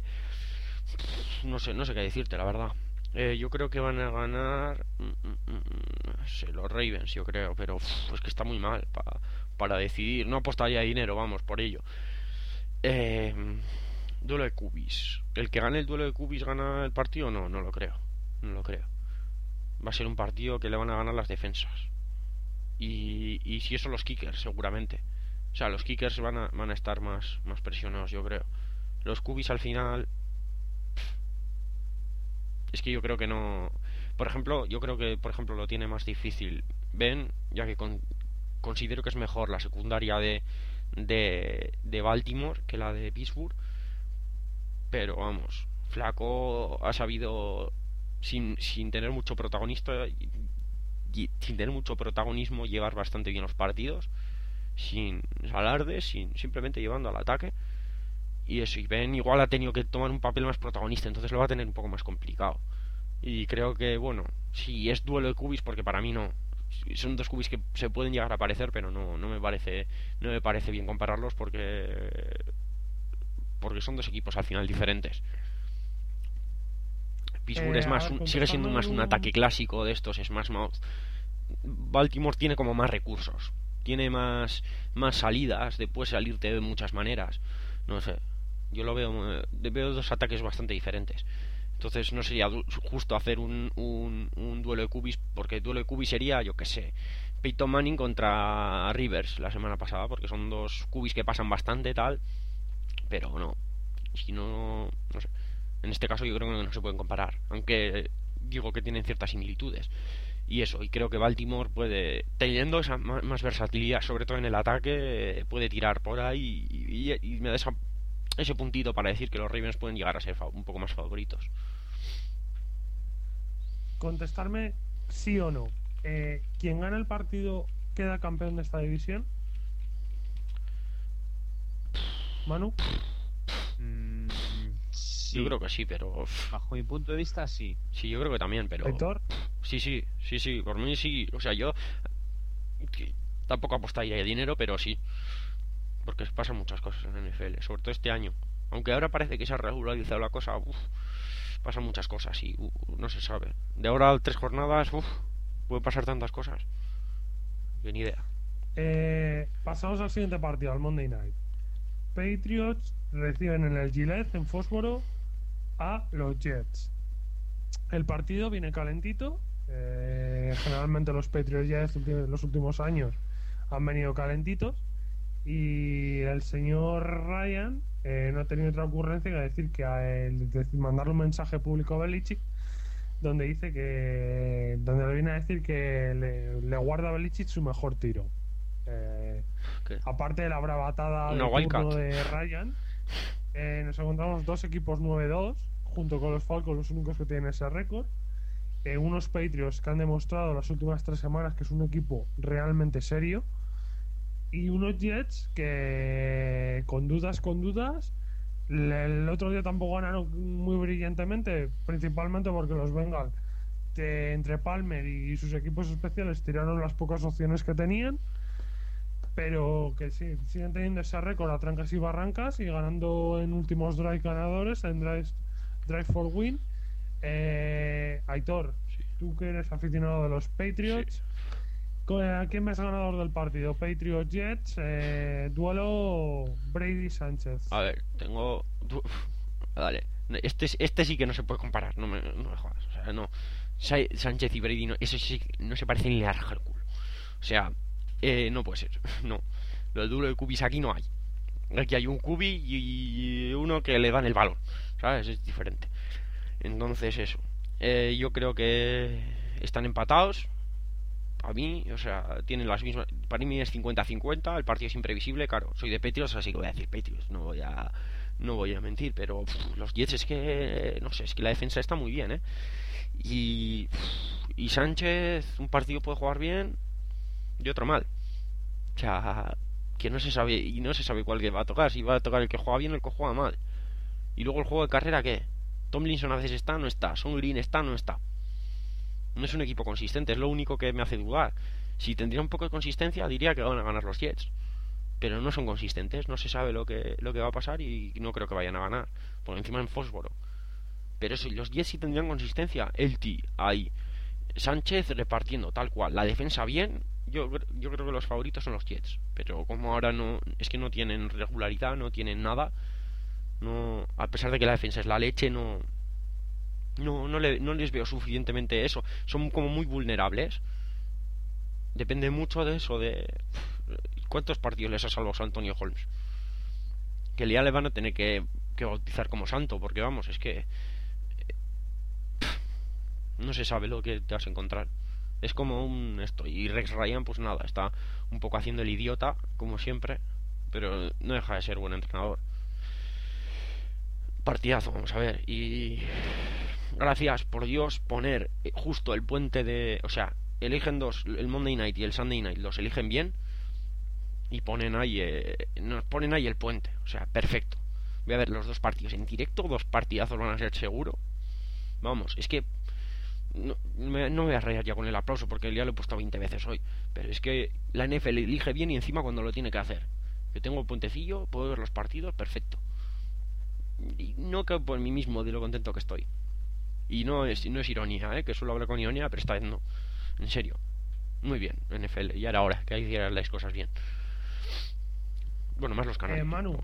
No sé, no sé qué decirte, la verdad. Eh, yo creo que van a ganar mm, mm, mm, no sé, los Ravens, yo creo, pero uf, es que está muy mal pa- para decidir. No apostaría dinero, vamos, por ello. Eh, duelo de cubis. ¿El que gane el duelo de cubis gana el partido? No, no lo creo. No lo creo. Va a ser un partido que le van a ganar las defensas. Y, y si eso, los kickers, seguramente. O sea, los kickers van a, van a estar más, más presionados, yo creo. Los cubis al final. Es que yo creo que no. Por ejemplo, yo creo que, por ejemplo, lo tiene más difícil Ben, ya que con- considero que es mejor la secundaria de, de, de Baltimore que la de Pittsburgh. Pero vamos, Flaco ha sabido, sin, sin tener mucho protagonista, y- y- sin tener mucho protagonismo, llevar bastante bien los partidos, sin alardes, sin simplemente llevando al ataque. Y eso, y Ben igual ha tenido que tomar un papel más protagonista, entonces lo va a tener un poco más complicado. Y creo que, bueno, si es duelo de cubis, porque para mí no. Son dos cubis que se pueden llegar a parecer, pero no, no me parece, no me parece bien compararlos porque porque son dos equipos al final diferentes. Pittsburgh Eh, es a más ver, un- sigue siendo contestando más un algún- ataque clásico de estos Smash Mouth. Baltimore tiene como más recursos, tiene más más salidas, de puedes salirte de muchas maneras. No sé, yo lo veo, eh, veo dos ataques bastante diferentes. Entonces no sería du- justo hacer un, un, un duelo de cubis, porque el duelo de cubis sería, yo que sé, Peyton Manning contra Rivers la semana pasada, porque son dos cubis que pasan bastante tal, pero no, si no, no sé. En este caso yo creo que no se pueden comparar, aunque digo que tienen ciertas similitudes. Y eso, y creo que Baltimore puede, teniendo esa ma- más versatilidad, sobre todo en el ataque, eh, puede tirar por ahí y, y- y me da esa- ese puntito para decir que los Ravens pueden llegar a ser fa- un poco más favoritos. Contestarme sí o no. Eh, ¿Quién gana el partido queda campeón de esta división? Manu. Mm, Sí. Yo creo que sí, pero... uf, Bajo mi punto de vista, sí. sí, yo creo que también, pero... Aitor, Sí, sí, sí, sí, por mí sí. O sea, yo que tampoco apostaría dinero, pero sí. Porque pasan muchas cosas en N F L, sobre todo este año. Aunque ahora parece que se ha regularizado la cosa, uf, pasan muchas cosas y uh, no se sabe. De ahora a tres jornadas, uf, pueden pasar tantas cosas. Que ni idea. eh, pasamos al siguiente partido, al Monday Night. Patriots reciben en el Gillette, en Fósforo, a los Jets. El partido viene calentito. eh, generalmente los Patriots ya en los últimos años han venido calentitos. Y el señor Ryan eh, no ha tenido otra ocurrencia que decir que a él, decir, mandarle un mensaje público a Belichick donde dice que donde le viene a decir que le, le guarda a Belichick su mejor tiro. Eh, ¿Qué? aparte de la bravatada Una de wildcat. turno de Ryan, eh, nos encontramos dos equipos nueve dos junto con los Falcons, los únicos que tienen ese récord. Eh, unos Patriots que han demostrado las últimas tres semanas que es un equipo realmente serio. Y unos Jets que con dudas, con dudas. Le- El otro día tampoco ganaron muy brillantemente, principalmente porque los Bengals, de- entre Palmer y sus equipos especiales, tiraron las pocas opciones que tenían. Pero que sí, siguen teniendo ese récord a trancas y barrancas y ganando en últimos drive ganadores, en drive, drive for win. Eh, Aitor, Sí. tú que eres aficionado de los Patriots, Sí. Co- ¿a quién ves ganador del partido? Patriots Jets, eh, duelo Brady Sánchez. A ver, tengo... du- Dale. Este, es- este sí que no se puede comparar, no me, no me jodas. O sea, no. Sa- Sánchez y Brady, no, eso sí que no se parecen ni a raja el culo. O sea, eh, no puede ser. No. Lo del duelo de cubis aquí no hay. Aquí hay un cubi y uno que le dan el valor. ¿Sabes? Es diferente. Entonces, eso. Eh, yo creo que están empatados. A mí, o sea, tienen las mismas. Para mí es cincuenta cincuenta. El partido es imprevisible. Claro, soy de Patriots, así que voy a decir Patriots. No voy a, no voy a mentir. Pero pff, los Jets es que. No sé, es que la defensa está muy bien, ¿eh? Y. pff, y Sánchez, un partido puede jugar bien y otro mal. O sea, que no se sabe. Y no se sabe cuál que va a tocar. Si va a tocar el que juega bien o el que juega mal. Y luego el juego de carrera, ¿qué? Tomlinson a veces está, no está. Son Green está, no está. No es un equipo consistente, es lo único que me hace dudar. Si tendría un poco de consistencia, diría que van a ganar los Jets. Pero no son consistentes, no se sabe lo que, lo que va a pasar y no creo que vayan a ganar. Por encima en Fósforo. Pero si los Jets sí tendrían consistencia, el T ahí. Sánchez repartiendo tal cual. La defensa bien, yo, yo creo que los favoritos son los Jets. Pero como ahora no, es que no tienen regularidad, no tienen nada. No, a pesar de que la defensa es la leche, no, no, no, le- no les veo suficientemente eso. Son como muy vulnerables. Depende mucho de eso, de cuántos partidos les ha salvado Antonio Holmes. Que ya le van a tener que, que bautizar como santo, porque vamos, es que no se sabe lo que te vas a encontrar. Es como un esto. Y Rex Ryan, pues nada, está un poco haciendo el idiota, como siempre, pero no deja de ser buen entrenador. Partidazo, vamos a ver. Y gracias por Dios poner justo el puente de, o sea, eligen dos, el Monday Night y el Sunday Night los eligen bien y ponen ahí eh, nos ponen ahí el puente, o sea, perfecto. Voy a ver los dos partidos en directo, dos partidazos van a ser seguro. Vamos, es que no me, no me voy a rayar ya con el aplauso porque ya lo he puesto veinte veces hoy, pero es que la N F L elige bien y encima cuando lo tiene que hacer. Yo tengo el puentecillo, puedo ver los partidos, perfecto. Y no cabe por mí mismo de lo contento que estoy. Y no es, no es ironía, ¿eh? Que suelo hablar con ironía, pero esta vez no. En serio. Muy bien, N F L. Ya era hora que hicieran las cosas bien. Bueno, más los canales. Eh, Manu,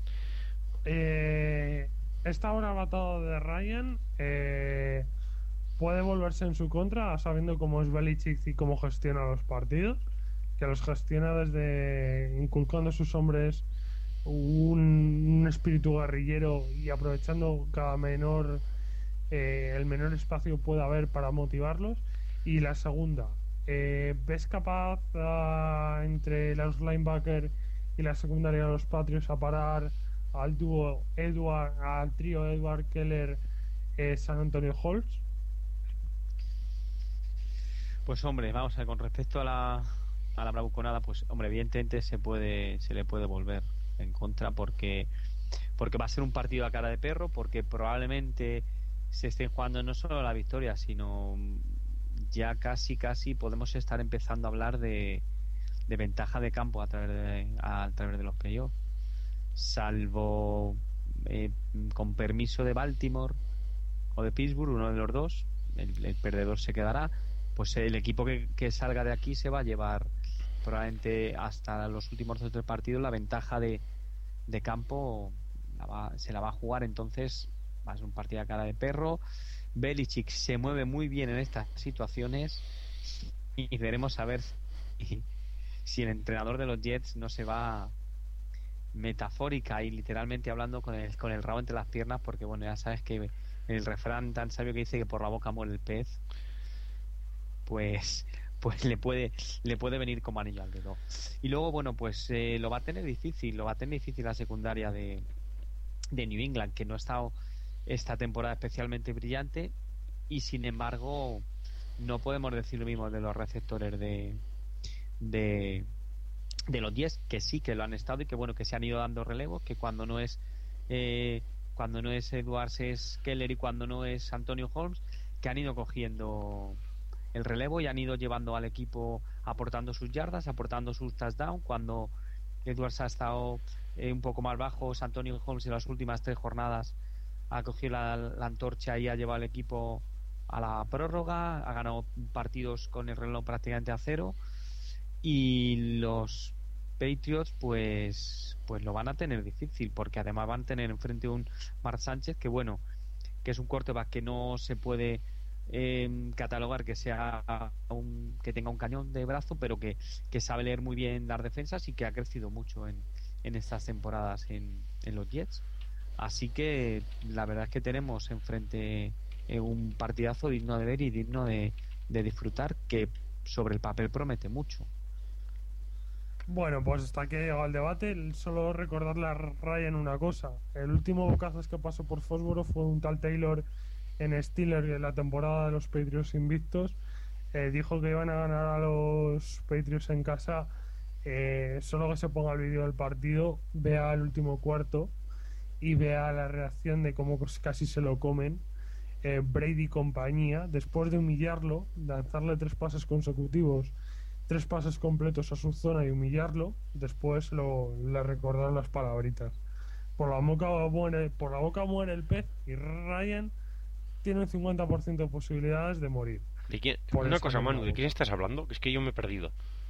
eh, esta hora batalla de Ryan eh, puede volverse en su contra, sabiendo cómo es Belichick y cómo gestiona los partidos, que los gestiona desde inculcando a sus hombres un, un espíritu guerrillero y aprovechando cada menor eh, el menor espacio que pueda haber para motivarlos. Y la segunda, eh, ¿ves capaz uh, entre los linebackers y la secundaria de los Patriots a parar al dúo Edward, al trío Edward Keller, eh, San Antonio Holmes? Pues hombre, vamos a ver, con respecto a la, a la bravuconada, pues hombre, evidentemente se puede, se le puede volver en contra porque porque va a ser un partido a cara de perro, porque probablemente se estén jugando no solo la victoria, sino ya casi casi podemos estar empezando a hablar de, de ventaja de campo a través de, a través de los playoffs, salvo eh, con permiso de Baltimore o de Pittsburgh, uno de los dos, el, el perdedor se quedará. Pues el equipo que, que salga de aquí se va a llevar probablemente hasta los últimos dos o tres partidos la ventaja de, de campo, la va, se la va a jugar. Entonces va a ser un partido a cara de perro. Belichick se mueve muy bien en estas situaciones y veremos a ver si, si el entrenador de los Jets no se va metafórica y literalmente hablando con el, con el rabo entre las piernas, porque bueno, ya sabes que el refrán tan sabio que dice que por la boca muere el pez, pues pues le puede le puede venir como anillo al dedo. Y luego bueno, pues eh, lo va a tener difícil, lo va a tener difícil la secundaria de, de New England, que no ha estado esta temporada especialmente brillante, y sin embargo no podemos decir lo mismo de los receptores de de, de los diez, que sí que lo han estado y que bueno, que se han ido dando relevos, que cuando no es eh, cuando no es Edwards es Keller y cuando no es Antonio Holmes, que han ido cogiendo el relevo y han ido llevando al equipo, aportando sus yardas, aportando sus touchdowns. Cuando Edwards ha estado eh, un poco más bajo, Antonio Holmes en las últimas tres jornadas ha cogido la, la antorcha y ha llevado al equipo a la prórroga, ha ganado partidos con el reloj prácticamente a cero, y los Patriots pues pues lo van a tener difícil, porque además van a tener enfrente un Mark Sánchez que bueno, que es un quarterback que no se puede eh, catalogar que sea un, que tenga un cañón de brazo, pero que, que sabe leer muy bien las defensas y que ha crecido mucho en, en estas temporadas en, en los Jets. Así que la verdad es que tenemos enfrente eh, un partidazo digno de ver y digno de, de disfrutar, que sobre el papel promete mucho. Bueno, pues hasta aquí ha llegado el debate. Solo recordarle a Ryan una cosa: el último bocazas que pasó por Fósforo fue un tal Taylor en Steelers en la temporada de los Patriots invictos. Eh, dijo que iban a ganar a los Patriots en casa. Eh, solo que se ponga el vídeo del partido, vea el último cuarto y vea la reacción de cómo casi se lo comen eh, Brady y compañía, después de humillarlo, lanzarle tres pases consecutivos, tres pases completos a su zona y humillarlo. Después lo, le recordaron las palabritas: por la boca muere, por la boca muere el pez, y Ryan tiene un cincuenta por ciento de posibilidades de morir. ¿De quién? Por Una esa cosa, Manu, misma ¿de quién boca. estás hablando? Que es que yo me he perdido.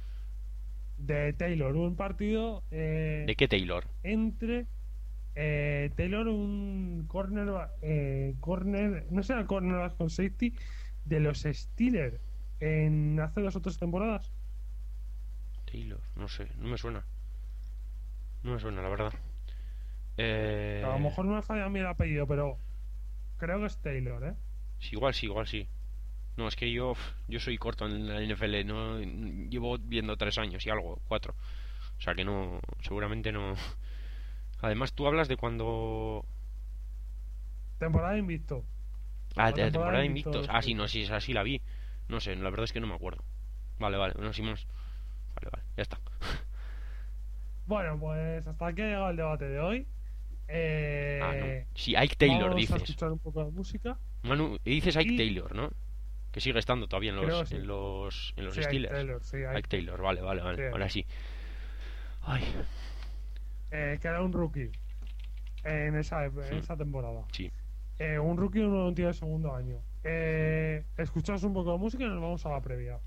De Taylor, un partido eh, ¿De qué Taylor? entre eh, Taylor, un corner, eh, corner, no sé, el corner con safety de los Steelers en hace dos o tres temporadas. Taylor, no sé, no me suena. No me suena, la verdad. Eh... A lo mejor me falla a mí el apellido, pero creo que es Taylor, ¿eh? Sí, igual sí, igual sí. No, es que yo yo soy corto en la N F L, no llevo viendo tres años y algo, cuatro. O sea que no, seguramente no. Además, tú hablas de cuando. Temporada invicto. Ah, La de la temporada de invicto Invictos. de Ah, los sí, no, sí, esa sí la vi. No sé, la verdad es que no me acuerdo. Vale, vale, no, sin más. Vale, vale, ya está. Bueno, pues hasta aquí ha llegado el debate de hoy. Eh, Ah, no. Sí, Ike Taylor, vamos a dices. escuchar un poco de música. Manu, dices Ike Y- Taylor, ¿no? Que sigue estando todavía en Creo los, que sí. en los, en los Sí, Ike Steelers. Taylor, sí, Ike. Ike Taylor, vale, vale, vale. Sí. Ahora sí. Ay, Eh, que era un rookie en esa, en esa temporada. sí. Eh, un rookie, un tío de segundo año. Eh, escuchamos un poco de música y nos vamos a la previa.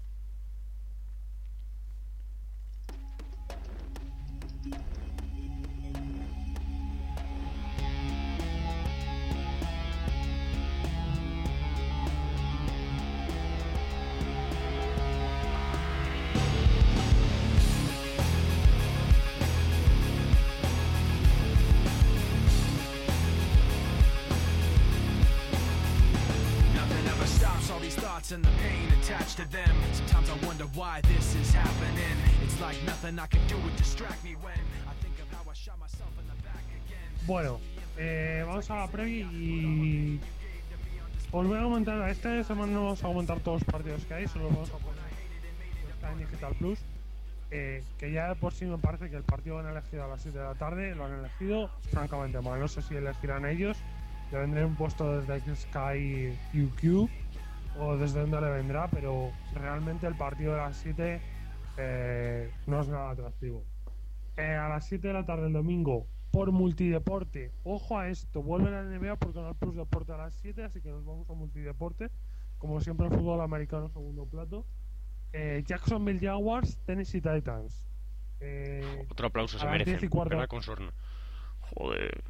Nothing ever stops all these thoughts and the pain attached to them. Sometimes I wonder why this is happening. It's like nothing I can do would distract me when I think of how I shot myself in the back again. Bueno, eh, vamos a la previa y os voy a comentar. Esta semana no vamos a comentar todos los partidos que hay, solo vamos a poner los que hay en Digital Plus. eh, que ya de por sí me parece que el partido lo han elegido a las siete de la tarde, lo han elegido francamente mal. No sé si elegirán ellos, le vendré un puesto desde Sky U Q o desde donde le vendrá, pero realmente el partido de las siete eh, no es nada atractivo. Eh, a las siete de la tarde el domingo, por Multideporte, ojo a esto, vuelve la N B A por Canal Plus Deporte a las siete, así que nos vamos a Multideporte, como siempre el fútbol americano segundo plato. eh, Jacksonville Jaguars, Tennessee Titans. Eh, Otro aplauso se a las merece. diez y cuarto. ¿Verdad, con sorna? Joder.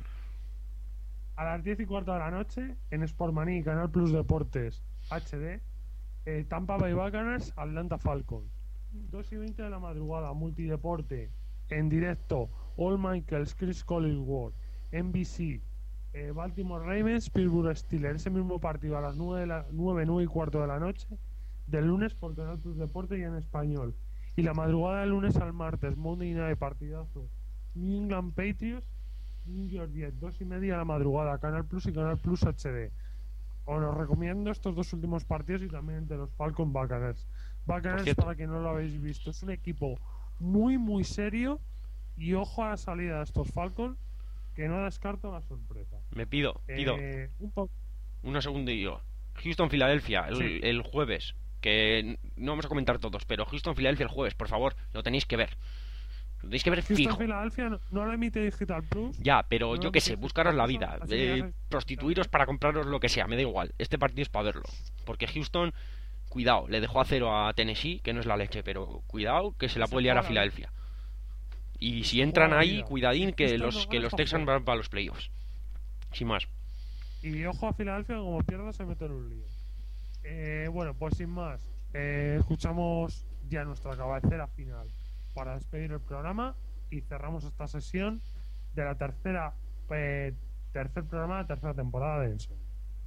A las diez y cuarto de la noche, en Sportmaní, Canal Plus Deportes H D, eh, Tampa Bay Buccaneers, Atlanta Falcons. dos y veinte de la madrugada, Multideporte, en directo, All Michaels, Chris Collinsworth, N B C, eh, Baltimore Ravens, Pittsburgh Steelers. Ese mismo partido a las nueve, de la, nueve, nueve y cuarto de la noche, del lunes por Canal Plus Deporte y en español. Y la madrugada del lunes al martes, Monday Night, partidazo, New England Patriots, New York Jets, dos y media de la madrugada, Canal Plus y Canal Plus H D. Os los recomiendo estos dos últimos partidos y también el de los Falcons Buccaneers. Buccaneers, cierto. para quien no lo habéis visto, es un equipo muy muy serio y ojo a la salida de estos Falcons, que no descarto la sorpresa. Me pido, pido. Eh, un poco. Unos segundos y yo. Houston-Filadelfia, el, Sí. el jueves. Que no vamos a comentar todos, pero Houston-Filadelfia el jueves, por favor, lo tenéis que ver. Lo tenéis que ver Houston fijo. Filadelfia no, no lo emite Digital Plus. Ya, pero No yo lo qué emite sé, Digital buscaros la Plus, vida. así que ya eh, sabéis- prostituiros para compraros lo que sea, me da igual. Este partido es para verlo. Porque Houston, cuidado, le dejó a cero a Tennessee, que no es la leche, pero cuidado que se la Se puede liar a juega la Filadelfia. Y si se entran juega la ahí, vida. cuidadín, Si que Houston los, no que gana, los está Texans fuera. van para los playoffs. Sin más. Y ojo a Filadelfia, como pierda se mete en un lío. Eh, bueno, pues sin más, eh, escuchamos ya nuestra cabecera final para despedir el programa y cerramos esta sesión de la tercera eh, tercer programa de la tercera temporada de Enso.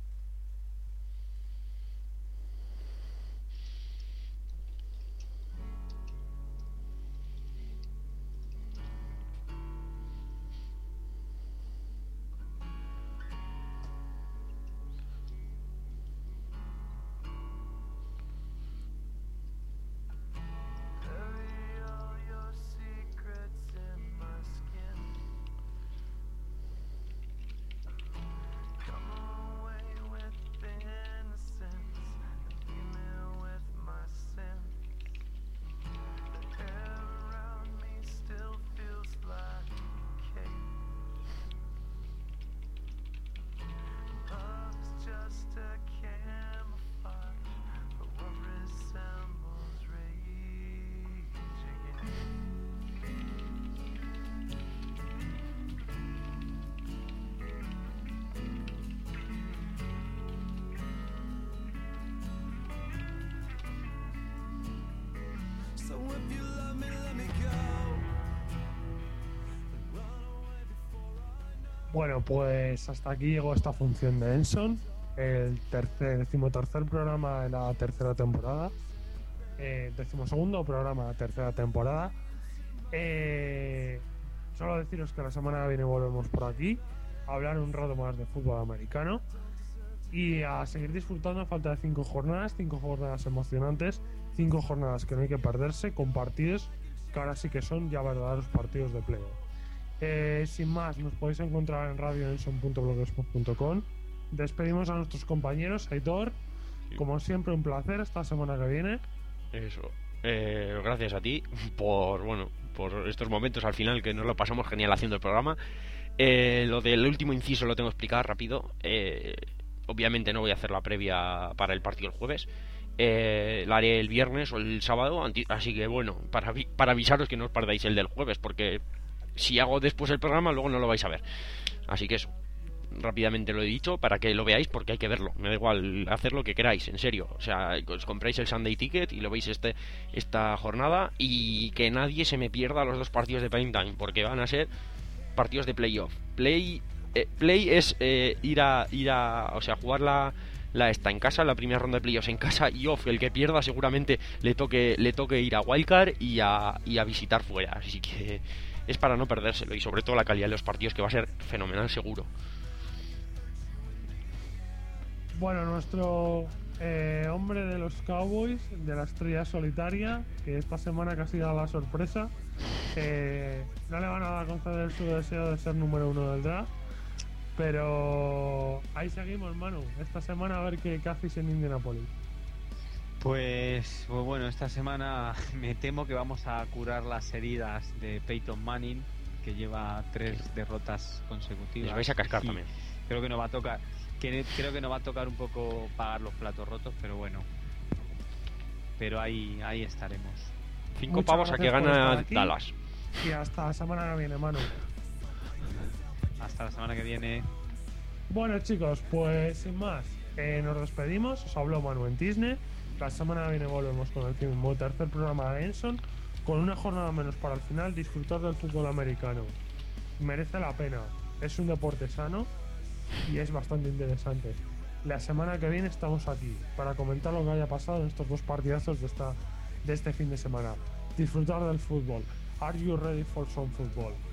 Bury all your secrets in my skin. Come away with the innocence and leave me with my sins. The air around me still feels like a cage. Love is just a camouflage for what resembles rage again. So if you love me, let me go. Run away before I know. Bueno, pues hasta aquí llegó esta función de Enson, el tercer, decimotercer programa de la tercera temporada, eh, decimosegundo programa de la tercera temporada. Eh, solo deciros que la semana que viene volvemos por aquí a hablar un rato más de fútbol americano y a seguir disfrutando a falta de cinco jornadas, cinco jornadas emocionantes, cinco jornadas que no hay que perderse, con partidos que ahora sí que son ya verdaderos partidos de playoff. Eh, sin más, nos podéis encontrar en radio enson punto blogspot punto com. Despedimos a nuestros compañeros. Aitor, como siempre, un placer esta semana que viene. Eso. Eh, gracias a ti por, bueno, por estos momentos al final que nos lo pasamos genial haciendo el programa. Eh, lo del último inciso lo tengo que explicar rápido. Eh, obviamente no voy a hacer la previa para el partido el jueves. Eh, la haré el viernes o el sábado. anti- Así que bueno, para, avi- para avisaros que no os perdáis el del jueves, porque si hago después el programa luego no lo vais a ver. Así que eso. Rápidamente lo he dicho para que lo veáis, porque hay que verlo. Me da igual hacer lo que queráis, en serio. O sea, os compráis el Sunday Ticket y lo veis este esta jornada, y que nadie se me pierda los dos partidos de prime time, porque van a ser partidos de playoff. Play eh, play es eh, ir a ir a, o sea, jugar la la esta en casa, la primera ronda de playoffs en casa, y off, el que pierda seguramente le toque le toque ir a Wildcard y a y a visitar fuera. Así que es para no perdérselo, y sobre todo la calidad de los partidos, que va a ser fenomenal seguro. Bueno, nuestro eh, hombre de los Cowboys, de la estrella solitaria, que esta semana casi da la sorpresa. Eh, no le van a conceder su deseo de ser número uno del draft, pero ahí seguimos, Manu. Esta semana a ver qué, qué hacéis en Indianapolis. Pues, pues bueno, esta semana me temo que vamos a curar las heridas de Peyton Manning, que lleva tres derrotas consecutivas. Les vais a cascar Sí, también. creo que nos va a tocar, que, creo que nos va a tocar un poco pagar los platos rotos, pero bueno. Pero ahí, ahí estaremos. Cinco Muchas pavos a que gracias por estar gana aquí. Dallas. Y hasta la semana que viene, Manu. Hasta la semana que viene. Bueno, chicos, pues sin más, eh, nos despedimos. Os habló Manu en Disney. La semana que viene volvemos con el mismo tercer programa de Enson, con una jornada menos para el final. Disfrutar del fútbol americano merece la pena, es un deporte sano y es bastante interesante. La semana que viene estamos aquí para comentar lo que haya pasado en estos dos partidazos de, esta, de este fin de semana. Disfrutar del fútbol. Are you ready for some football?